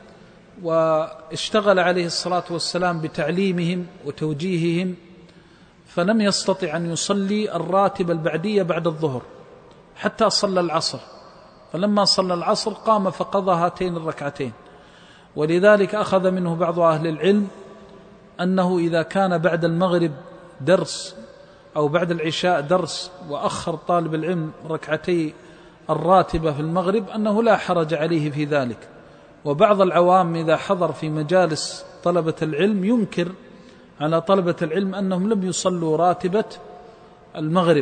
واشتغل عليه الصلاة والسلام بتعليمهم وتوجيههم، فلم يستطع أن يصلي الراتب البعدية بعد الظهر حتى صلى العصر، فلما صلى العصر قام فقضى هاتين الركعتين. ولذلك أخذ منه بعض أهل العلم أنه إذا كان بعد المغرب درس أو بعد العشاء درس وأخر طالب العلم ركعتي الراتبة في المغرب أنه لا حرج عليه في ذلك. وبعض العوام إذا حضر في مجالس طلبة العلم ينكر على طلبة العلم أنهم لم يصلوا راتبة المغرب،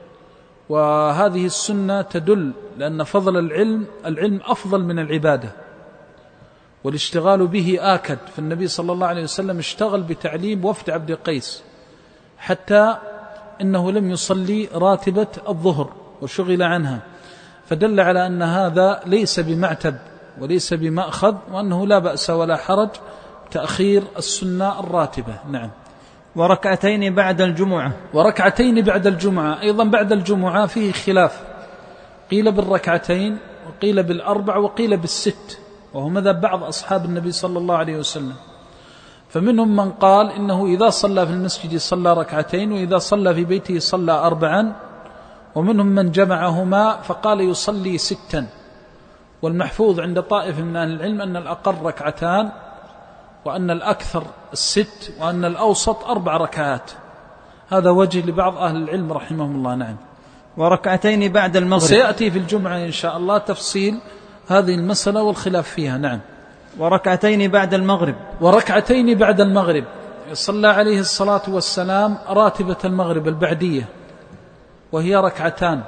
وهذه السنة تدل لأن فضل العلم العلم أفضل من العبادة، والاشتغال به آكد. فالنبي صلى الله عليه وسلم اشتغل بتعليم وفد عبد قيس حتى إنه لم يصلي راتبة الظهر وشغل عنها، فدل على أن هذا ليس بمعتب وليس بمأخذ، وأنه لا بأس ولا حرج تأخير السنة الراتبة. نعم وركعتين بعد الجمعة وركعتين بعد الجمعة أيضا بعد الجمعة فيه خلاف، قيل بالركعتين وقيل بالأربع وقيل بالست، وهو مذهب بعض أصحاب النبي صلى الله عليه وسلم. فمنهم من قال إنه إذا صلى في المسجد صلى ركعتين، وإذا صلى في بيته صلى أربعا، ومنهم من جمعهما فقال يصلي ستا. والمحفوظ عند طائف من أهل العلم أن الأقل ركعتان، وأن الأكثر الست، وأن الأوسط أربع ركعات. هذا وجه لبعض أهل العلم رحمهم الله. نعم وركعتين بعد المغرب، سيأتي في الجمعة إن شاء الله تفصيل هذه المسألة والخلاف فيها. نعم وركعتين بعد المغرب وركعتين بعد المغرب صلى عليه الصلاة والسلام راتبة المغرب البعدية، وهي ركعتان.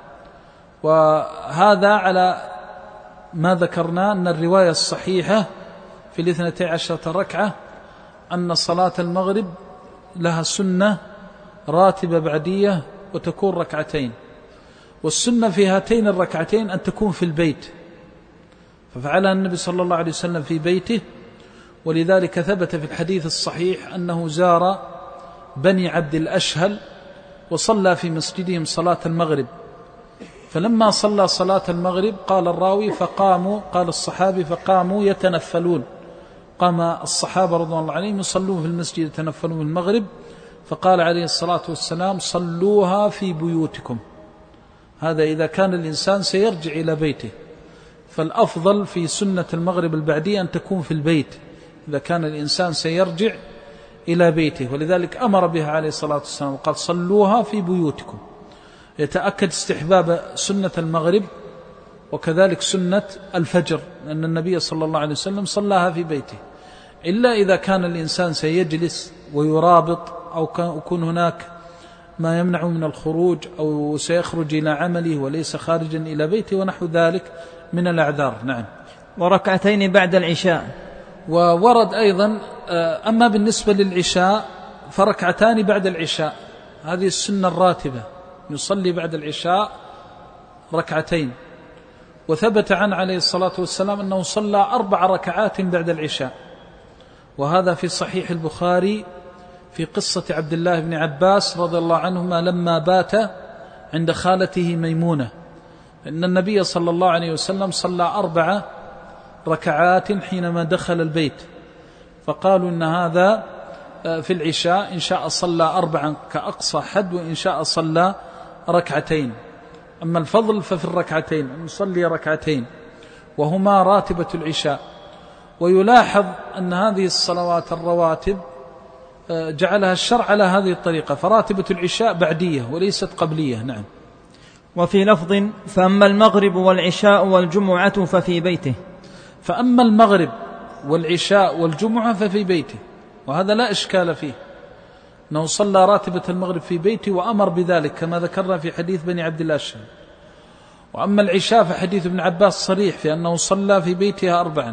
وهذا على ما ذكرنا أن الرواية الصحيحة في الاثنتي عشرة ركعة أن صلاة المغرب لها سنة راتبة بعدية، وتكون ركعتين، والسنة في هاتين الركعتين أن تكون في البيت، ففعلها النبي صلى الله عليه وسلم في بيته. ولذلك ثبت في الحديث الصحيح أنه زار بني عبد الأشهل وصلى في مسجدهم صلاة المغرب، فلما صلى صلاة المغرب قال الراوي فقاموا، قال الصحابي فقاموا يتنفلون، قام الصحابة رضي الله عليهم يصلون في المسجد يتنفلون في المغرب، فقال عليه الصلاة والسلام صلوها في بيوتكم. هذا إذا كان الإنسان سيرجع إلى بيته، فالأفضل في سنة المغرب البعدية أن تكون في البيت إذا كان الإنسان سيرجع إلى بيته، ولذلك أمر بها عليه الصلاة والسلام وقال صلوها في بيوتكم. يتأكد استحباب سنة المغرب وكذلك سنة الفجر، لأن النبي صلى الله عليه وسلم صلاها في بيته، إلا إذا كان الإنسان سيجلس ويرابط أو يكون هناك ما يمنع من الخروج أو سيخرج إلى عمله وليس خارجا إلى بيته ونحو ذلك من الأعذار. نعم. وركعتين بعد العشاء. وورد أيضا أما بالنسبة للعشاء فركعتان بعد العشاء، هذه السنة الراتبة، يصلي بعد العشاء ركعتين، وثبت عن عليه الصلاة والسلام أنه صلى أربع ركعات بعد العشاء، وهذا في صحيح البخاري في قصة عبد الله بن عباس رضي الله عنهما لما بات عند خالته ميمونة، إن النبي صلى الله عليه وسلم صلى أربع ركعات حينما دخل البيت، فقالوا إن هذا في العشاء إن شاء صلى أربعا كأقصى حد، وإن شاء صلى ركعتين، أما الفضل ففي الركعتين أن يصلي ركعتين وهما راتبة العشاء. ويلاحظ أن هذه الصلوات الرواتب جعلها الشرع على هذه الطريقة، فراتبة العشاء بعدية وليست قبلية. نعم. وفي لفظ فأما المغرب والعشاء والجمعة ففي بيته. فأما المغرب والعشاء والجمعة ففي بيته، وهذا لا إشكال فيه، أنه صلى راتبة المغرب في بيته وأمر بذلك كما ذكرنا في حديث بني عبد الله الشام. وأما العشاء فحديث ابن عباس صريح في أنه صلى في بيتها أربعا،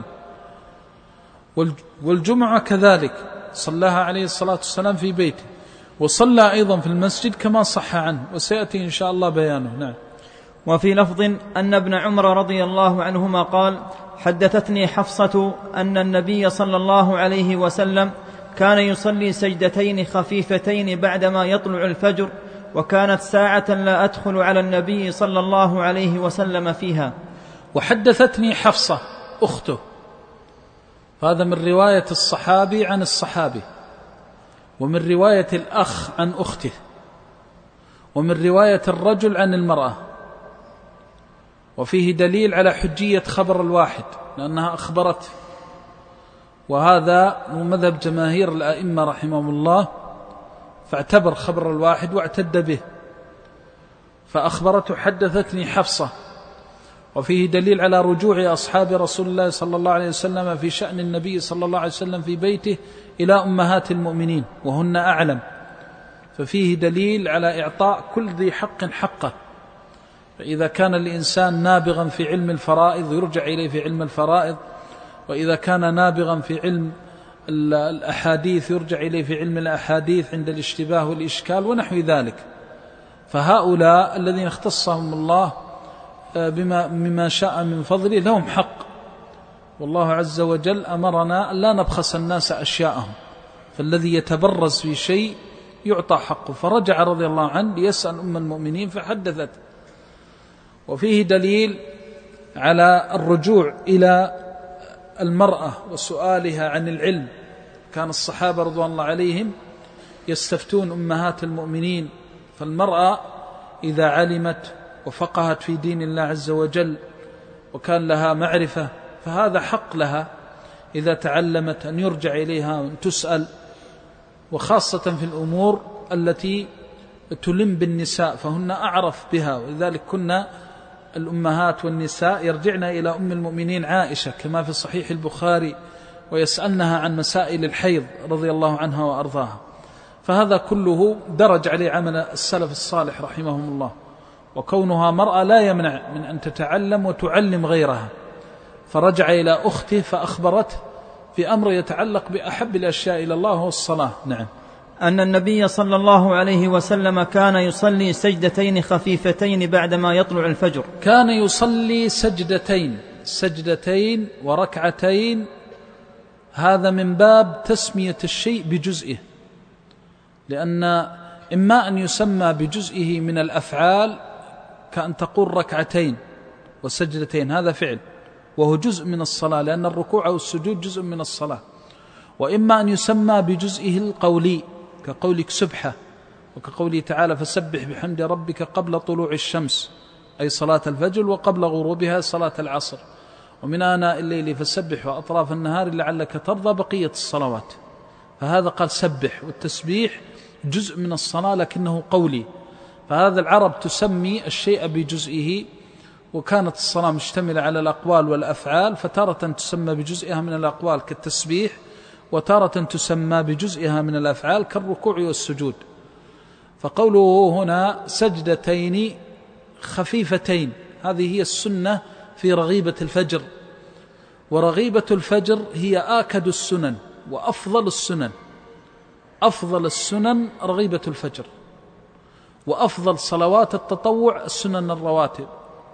والجمعة كذلك صلاها عليه الصلاة والسلام في بيته، وصلى أيضا في المسجد كما صح عنه، وسيأتي إن شاء الله بيانه. نعم. وفي لفظ أن ابن عمر رضي الله عنهما قال حدثتني حفصة أن النبي صلى الله عليه وسلم كان يصلي سجدتين خفيفتين بعدما يطلع الفجر، وكانت ساعة لا أدخل على النبي صلى الله عليه وسلم فيها. وحدثتني حفصة أخته، هذا من رواية الصحابي عن الصحابي، ومن رواية الأخ عن أخته، ومن رواية الرجل عن المرأة، وفيه دليل على حجية خبر الواحد لأنها أخبرته، وهذا مذهب جماهير الأئمة رحمهم الله، فاعتبر خبر الواحد واعتد به، فأخبرته حدثتني حفصة. وفيه دليل على رجوع أصحاب رسول الله صلى الله عليه وسلم في شأن النبي صلى الله عليه وسلم في بيته إلى أمهات المؤمنين وهن أعلم، ففيه دليل على إعطاء كل ذي حق حقه. فإذا كان الإنسان نابغا في علم الفرائض يرجع إليه في علم الفرائض، وإذا كان نابغا في علم الأحاديث يرجع إليه في علم الأحاديث عند الاشتباه والإشكال ونحو ذلك. فهؤلاء الذين اختصهم الله بما مما شاء من فضله لهم حق، والله عز وجل أمرنا أن لا نبخس الناس أشياءهم، فالذي يتبرز في شيء يعطى حقه. فرجع رضي الله عنه ليسأل أم المؤمنين فحدثت. وفيه دليل على الرجوع إلى المرأة وسؤالها عن العلم، كان الصحابة رضوان الله عليهم يستفتون أمهات المؤمنين، فالمرأة إذا علمت وفقهت في دين الله عز وجل وكان لها معرفة فهذا حق لها إذا تعلمت أن يرجع إليها وأن تسأل، وخاصة في الأمور التي تلم بالنساء فهن أعرف بها. ولذلك كنا الأمهات والنساء يرجعن إلى أم المؤمنين عائشة كما في صحيح البخاري ويسألنها عن مسائل الحيض رضي الله عنها وأرضاها. فهذا كله درج عليه عمل السلف الصالح رحمهم الله، وكونها مرأة لا يمنع من أن تتعلم وتعلم غيرها. فرجع إلى أخته فأخبرته في أمر يتعلق بأحب الأشياء إلى الله وهو الصلاة. نعم. أن النبي صلى الله عليه وسلم كان يصلي سجدتين خفيفتين بعدما يطلع الفجر. كان يصلي سجدتين سجدتين وركعتين، هذا من باب تسمية الشيء بجزئه، لأن إما أن يسمى بجزئه من الأفعال كأن تقول ركعتين وسجدتين، هذا فعل وهو جزء من الصلاة، لأن الركوع أو السجود جزء من الصلاة. وإما أن يسمى بجزئه القولي كقولك سبحة، وكقوله تعالى فسبح بحمد ربك قبل طلوع الشمس أي صلاة الفجر، وقبل غروبها صلاة العصر، ومن آناء الليل فسبح وأطراف النهار لعلك ترضى بقية الصلوات. فهذا قال سبح، والتسبيح جزء من الصلاة لكنه قولي، فهذا العرب تسمي الشيء بجزئه، وكانت الصلاة مشتملة على الأقوال والأفعال، فتارة تسمى بجزئها من الأقوال كالتسبيح، وتارة تسمى بجزئها من الأفعال كالركوع والسجود. فقوله هنا سجدتين خفيفتين، هذه هي السنة في رغيبة الفجر، ورغيبة الفجر هي آكد السنن وأفضل السنن. أفضل السنن رغيبة الفجر، وأفضل صلوات التطوع السنن الرواتب،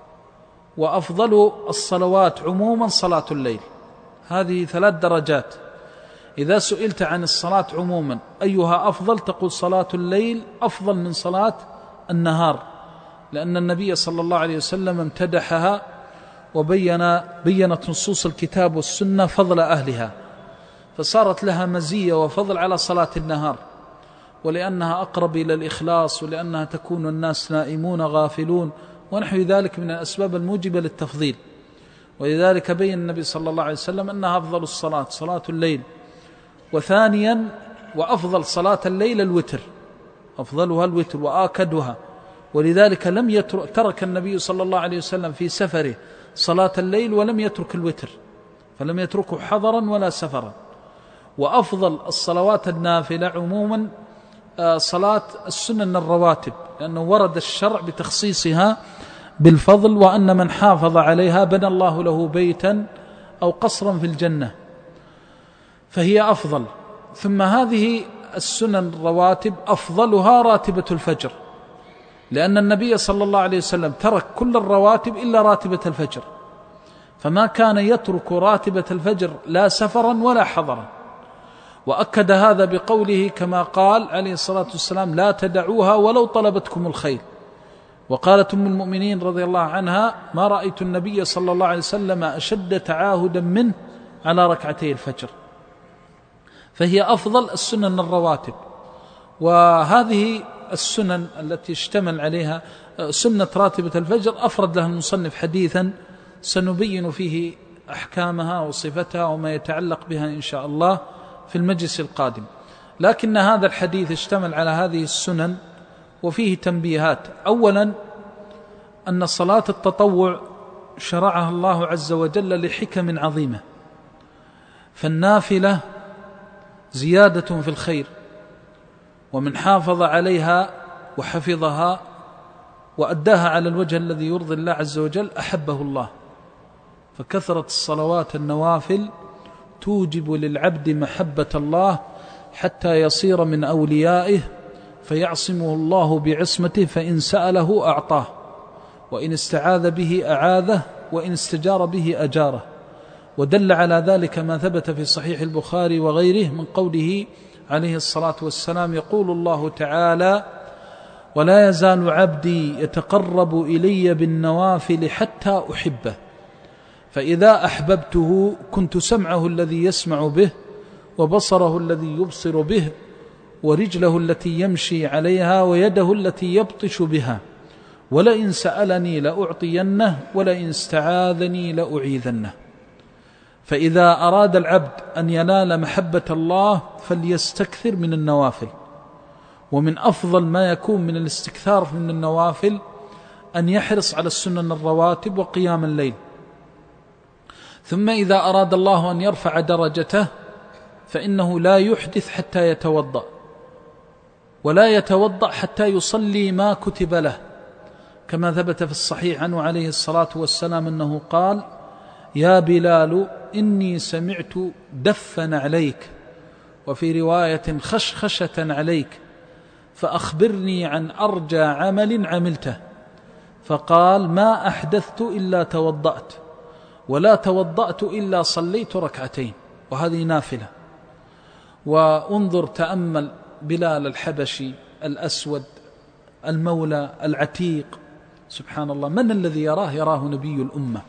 وأفضل الصلوات عموما صلاة الليل. هذه ثلاث درجات. إذا سئلت عن الصلاة عموما أيها أفضل، تقول صلاة الليل أفضل من صلاة النهار، لأن النبي صلى الله عليه وسلم امتدحها وبين بينت نصوص الكتاب والسنة فضل أهلها، فصارت لها مزية وفضل على صلاة النهار، ولأنها أقرب إلى الإخلاص، ولأنها تكون الناس نائمون غافلون ونحو ذلك من الأسباب الموجبة للتفضيل. ولذلك بين النبي صلى الله عليه وسلم أنها أفضل الصلاة صلاة الليل. وثانيا وأفضل صلاة الليل الوتر، أفضلها الوتر وآكدها، ولذلك لم يترك ترك النبي صلى الله عليه وسلم في سفره صلاة الليل ولم يترك الوتر، فلم يتركه حضرا ولا سفرا. وأفضل الصلوات النافلة عموما صلاة السنن الرواتب، لأنه ورد الشرع بتخصيصها بالفضل، وأن من حافظ عليها بنى الله له بيتا أو قصرا في الجنة، فهي أفضل. ثم هذه السنن الرواتب أفضلها راتبة الفجر، لأن النبي صلى الله عليه وسلم ترك كل الرواتب إلا راتبة الفجر، فما كان يترك راتبة الفجر لا سفرا ولا حضرا. وأكد هذا بقوله كما قال عليه الصلاة والسلام لا تدعوها ولو طلبتكم الخيل. وقالت أم المؤمنين رضي الله عنها ما رأيت النبي صلى الله عليه وسلم أشد تعاهدا منه على ركعتي الفجر. فهي أفضل السنن الرواتب. وهذه السنن التي اشتمل عليها سنة راتبة الفجر أفرد لها المصنف حديثا سنبين فيه أحكامها وصفتها وما يتعلق بها إن شاء الله في المجلس القادم. لكن هذا الحديث اشتمل على هذه السنن وفيه تنبيهات. أولا أن صلاة التطوع شرعها الله عز وجل لحكم عظيمة، فالنافلة زيادة في الخير، ومن حافظ عليها وحفظها وأداها على الوجه الذي يرضي الله عز وجل أحبه الله. فكثرة الصلوات النوافل توجب للعبد محبة الله حتى يصير من أوليائه، فيعصمه الله بعصمته، فإن سأله أعطاه، وإن استعاذ به أعاذه، وإن استجار به أجاره. ودل على ذلك ما ثبت في صحيح البخاري وغيره من قوله عليه الصلاة والسلام يقول الله تعالى ولا يزال عبدي يتقرب إلي بالنوافل حتى أحبه، فإذا أحببته كنت سمعه الذي يسمع به، وبصره الذي يبصر به، ورجله التي يمشي عليها، ويده التي يبطش بها، ولئن سألني لأعطينه، ولئن استعاذني لأعيذنه. فإذا أراد العبد أن ينال محبة الله فليستكثر من النوافل. ومن أفضل ما يكون من الاستكثار من النوافل أن يحرص على السنن الرواتب وقيام الليل. ثم إذا أراد الله أن يرفع درجته فإنه لا يحدث حتى يتوضأ، ولا يتوضأ حتى يصلي ما كتب له، كما ثبت في الصحيح عنه عليه الصلاة والسلام أنه قال يا بلال إني سمعت دفا عليك، وفي رواية خشخشة عليك، فأخبرني عن أرجى عمل عملته. فقال: ما أحدثت إلا توضأت، ولا توضأت إلا صليت ركعتين، وهذه نافلة. وانظر تأمل بلال الحبشي الأسود المولى العتيق، سبحان الله، من الذي يراه؟ يراه نبي الأمة.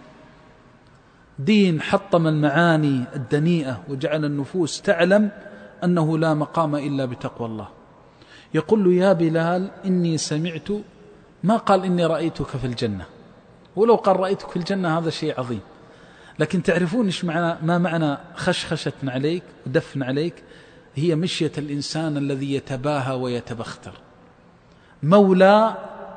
دين حطم المعاني الدنيئة وجعل النفوس تعلم أنه لا مقام إلا بتقوى الله. يقول له: يا بلال إني سمعت، ما قال إني رأيتك في الجنة، ولو قال رأيتك في الجنة هذا شيء عظيم، لكن تعرفون إيش معنى ما معنى خشخشة عليك ودفن عليك؟ هي مشية الإنسان الذي يتباهى ويتبختر. مولى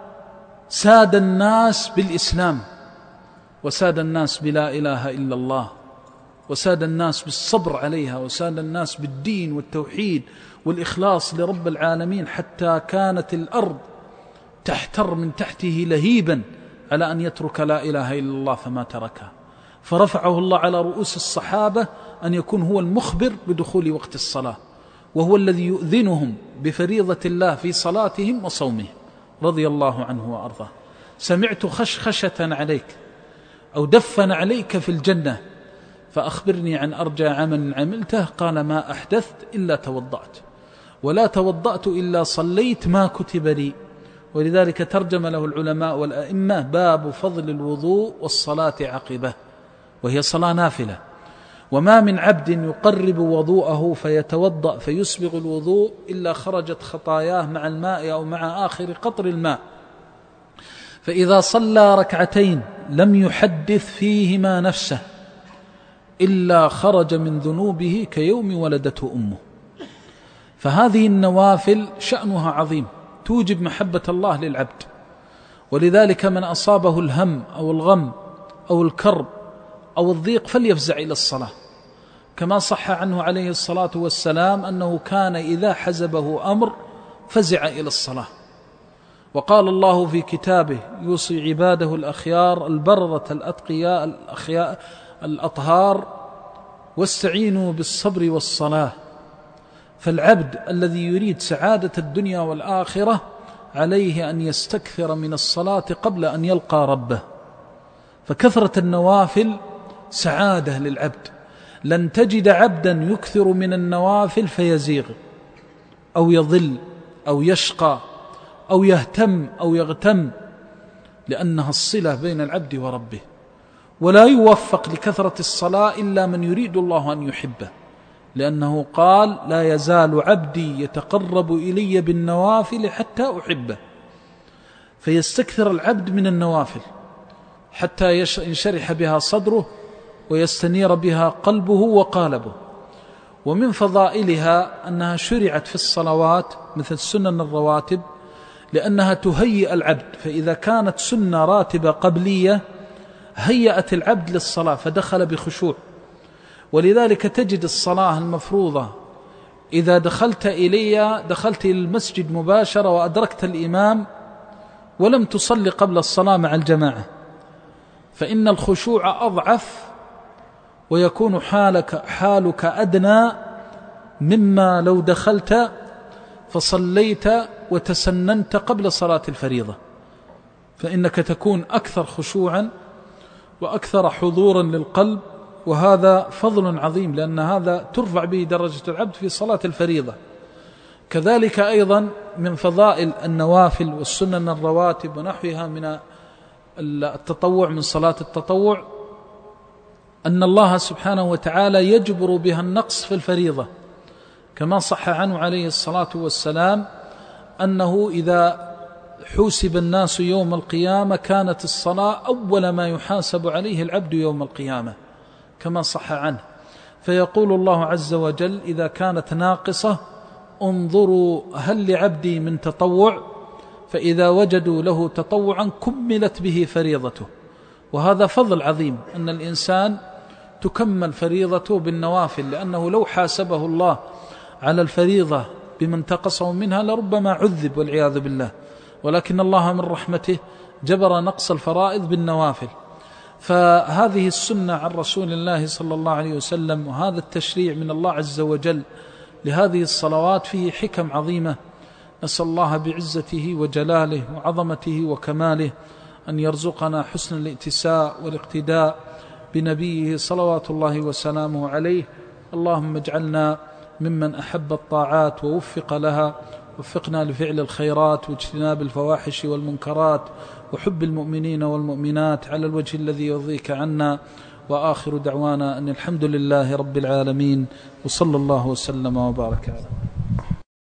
ساد الناس بالإسلام، وساد الناس بلا إله إلا الله، وساد الناس بالصبر عليها، وساد الناس بالدين والتوحيد والإخلاص لرب العالمين، حتى كانت الأرض تحتر من تحته لهيبا على أن يترك لا إله إلا الله، فما تركها، فرفعه الله على رؤوس الصحابة أن يكون هو المخبر بدخول وقت الصلاة، وهو الذي يؤذنهم بفريضة الله في صلاتهم وصومهم، رضي الله عنه وأرضاه. سمعت خشخشة عليك أو دفن عليك في الجنة، فأخبرني عن أرجى عمل عملته. قال: ما أحدثت إلا توضأت، ولا توضأت إلا صليت ما كتب لي. ولذلك ترجم له العلماء والأئمة: باب فضل الوضوء والصلاة عقبه، وهي صلاة نافلة. وما من عبد يقرب وضوءه فيتوضأ فيسبغ الوضوء إلا خرجت خطاياه مع الماء أو مع آخر قطر الماء. فإذا صلى ركعتين لم يحدث فيهما نفسه إلا خرج من ذنوبه كيوم ولدته أمه. فهذه النوافل شأنها عظيم، توجب محبة الله للعبد. ولذلك من أصابه الهم أو الغم أو الكرب أو الضيق فليفزع إلى الصلاة، كما صح عنه عليه الصلاة والسلام أنه كان إذا حزبه أمر فزع إلى الصلاة. وقال الله في كتابه: يوصي عباده الأخيار البررة الأتقياء الأخياء الأطهار واستعينوا بالصبر والصلاة. فالعبد الذي يريد سعادة الدنيا والآخرة عليه أن يستكثر من الصلاة قبل أن يلقى ربه. فكثرة النوافل سعادة للعبد. لن تجد عبدا يكثر من النوافل فيزيغ أو يضل أو يشقى أو يهتم أو يغتم، لأنها الصلة بين العبد وربه. ولا يوفق لكثرة الصلاة إلا من يريد الله أن يحبه، لأنه قال: لا يزال عبدي يتقرب إلي بالنوافل حتى أحبه. فيستكثر العبد من النوافل حتى ينشرح بها صدره ويستنير بها قلبه وقالبه. ومن فضائلها أنها شرعت في الصلوات مثل السنن الرواتب، لأنها تهيئ العبد. فإذا كانت سنة راتبة قبلية هيأت العبد للصلاة فدخل بخشوع. ولذلك تجد الصلاة المفروضة إذا دخلت إلي دخلت إلى المسجد مباشرة وأدركت الإمام ولم تصلي قبل الصلاة مع الجماعة، فإن الخشوع أضعف ويكون حالك, حالك أدنى مما لو دخلت فصليت وتسننت قبل صلاة الفريضة، فإنك تكون أكثر خشوعا وأكثر حضورا للقلب. وهذا فضل عظيم، لأن هذا ترفع به درجة العبد في صلاة الفريضة. كذلك أيضا من فضائل النوافل والسنن الرواتب ونحوها من التطوع من صلاة التطوع أن الله سبحانه وتعالى يجبر بها النقص في الفريضة، كما صح عنه عليه الصلاة والسلام أنه إذا حوسب الناس يوم القيامة كانت الصلاة أول ما يحاسب عليه العبد يوم القيامة، كما صح عنه. فيقول الله عز وجل: إذا كانت ناقصة انظروا هل لعبدي من تطوع، فإذا وجدوا له تطوعا كملت به فريضته. وهذا فضل عظيم أن الإنسان تكمل فريضته بالنوافل، لأنه لو حاسبه الله على الفريضة بما انتقصه منها لربما عذب والعياذ بالله، ولكن الله من رحمته جبر نقص الفرائض بالنوافل. فهذه السنة عن رسول الله صلى الله عليه وسلم وهذا التشريع من الله عز وجل لهذه الصلوات فيه حكم عظيمة، نسأل الله بعزته وجلاله وعظمته وكماله أن يرزقنا حسن الائتساء والاقتداء بنبيه صلوات الله وسلامه عليه. اللهم اجعلنا ممن أحب الطاعات ووفق لها، وفقنا لفعل الخيرات واجتناب الفواحش والمنكرات وحب المؤمنين والمؤمنات على الوجه الذي يرضيك عنا. وآخر دعوانا أن الحمد لله رب العالمين، وصلى الله وسلم وبارك عليه.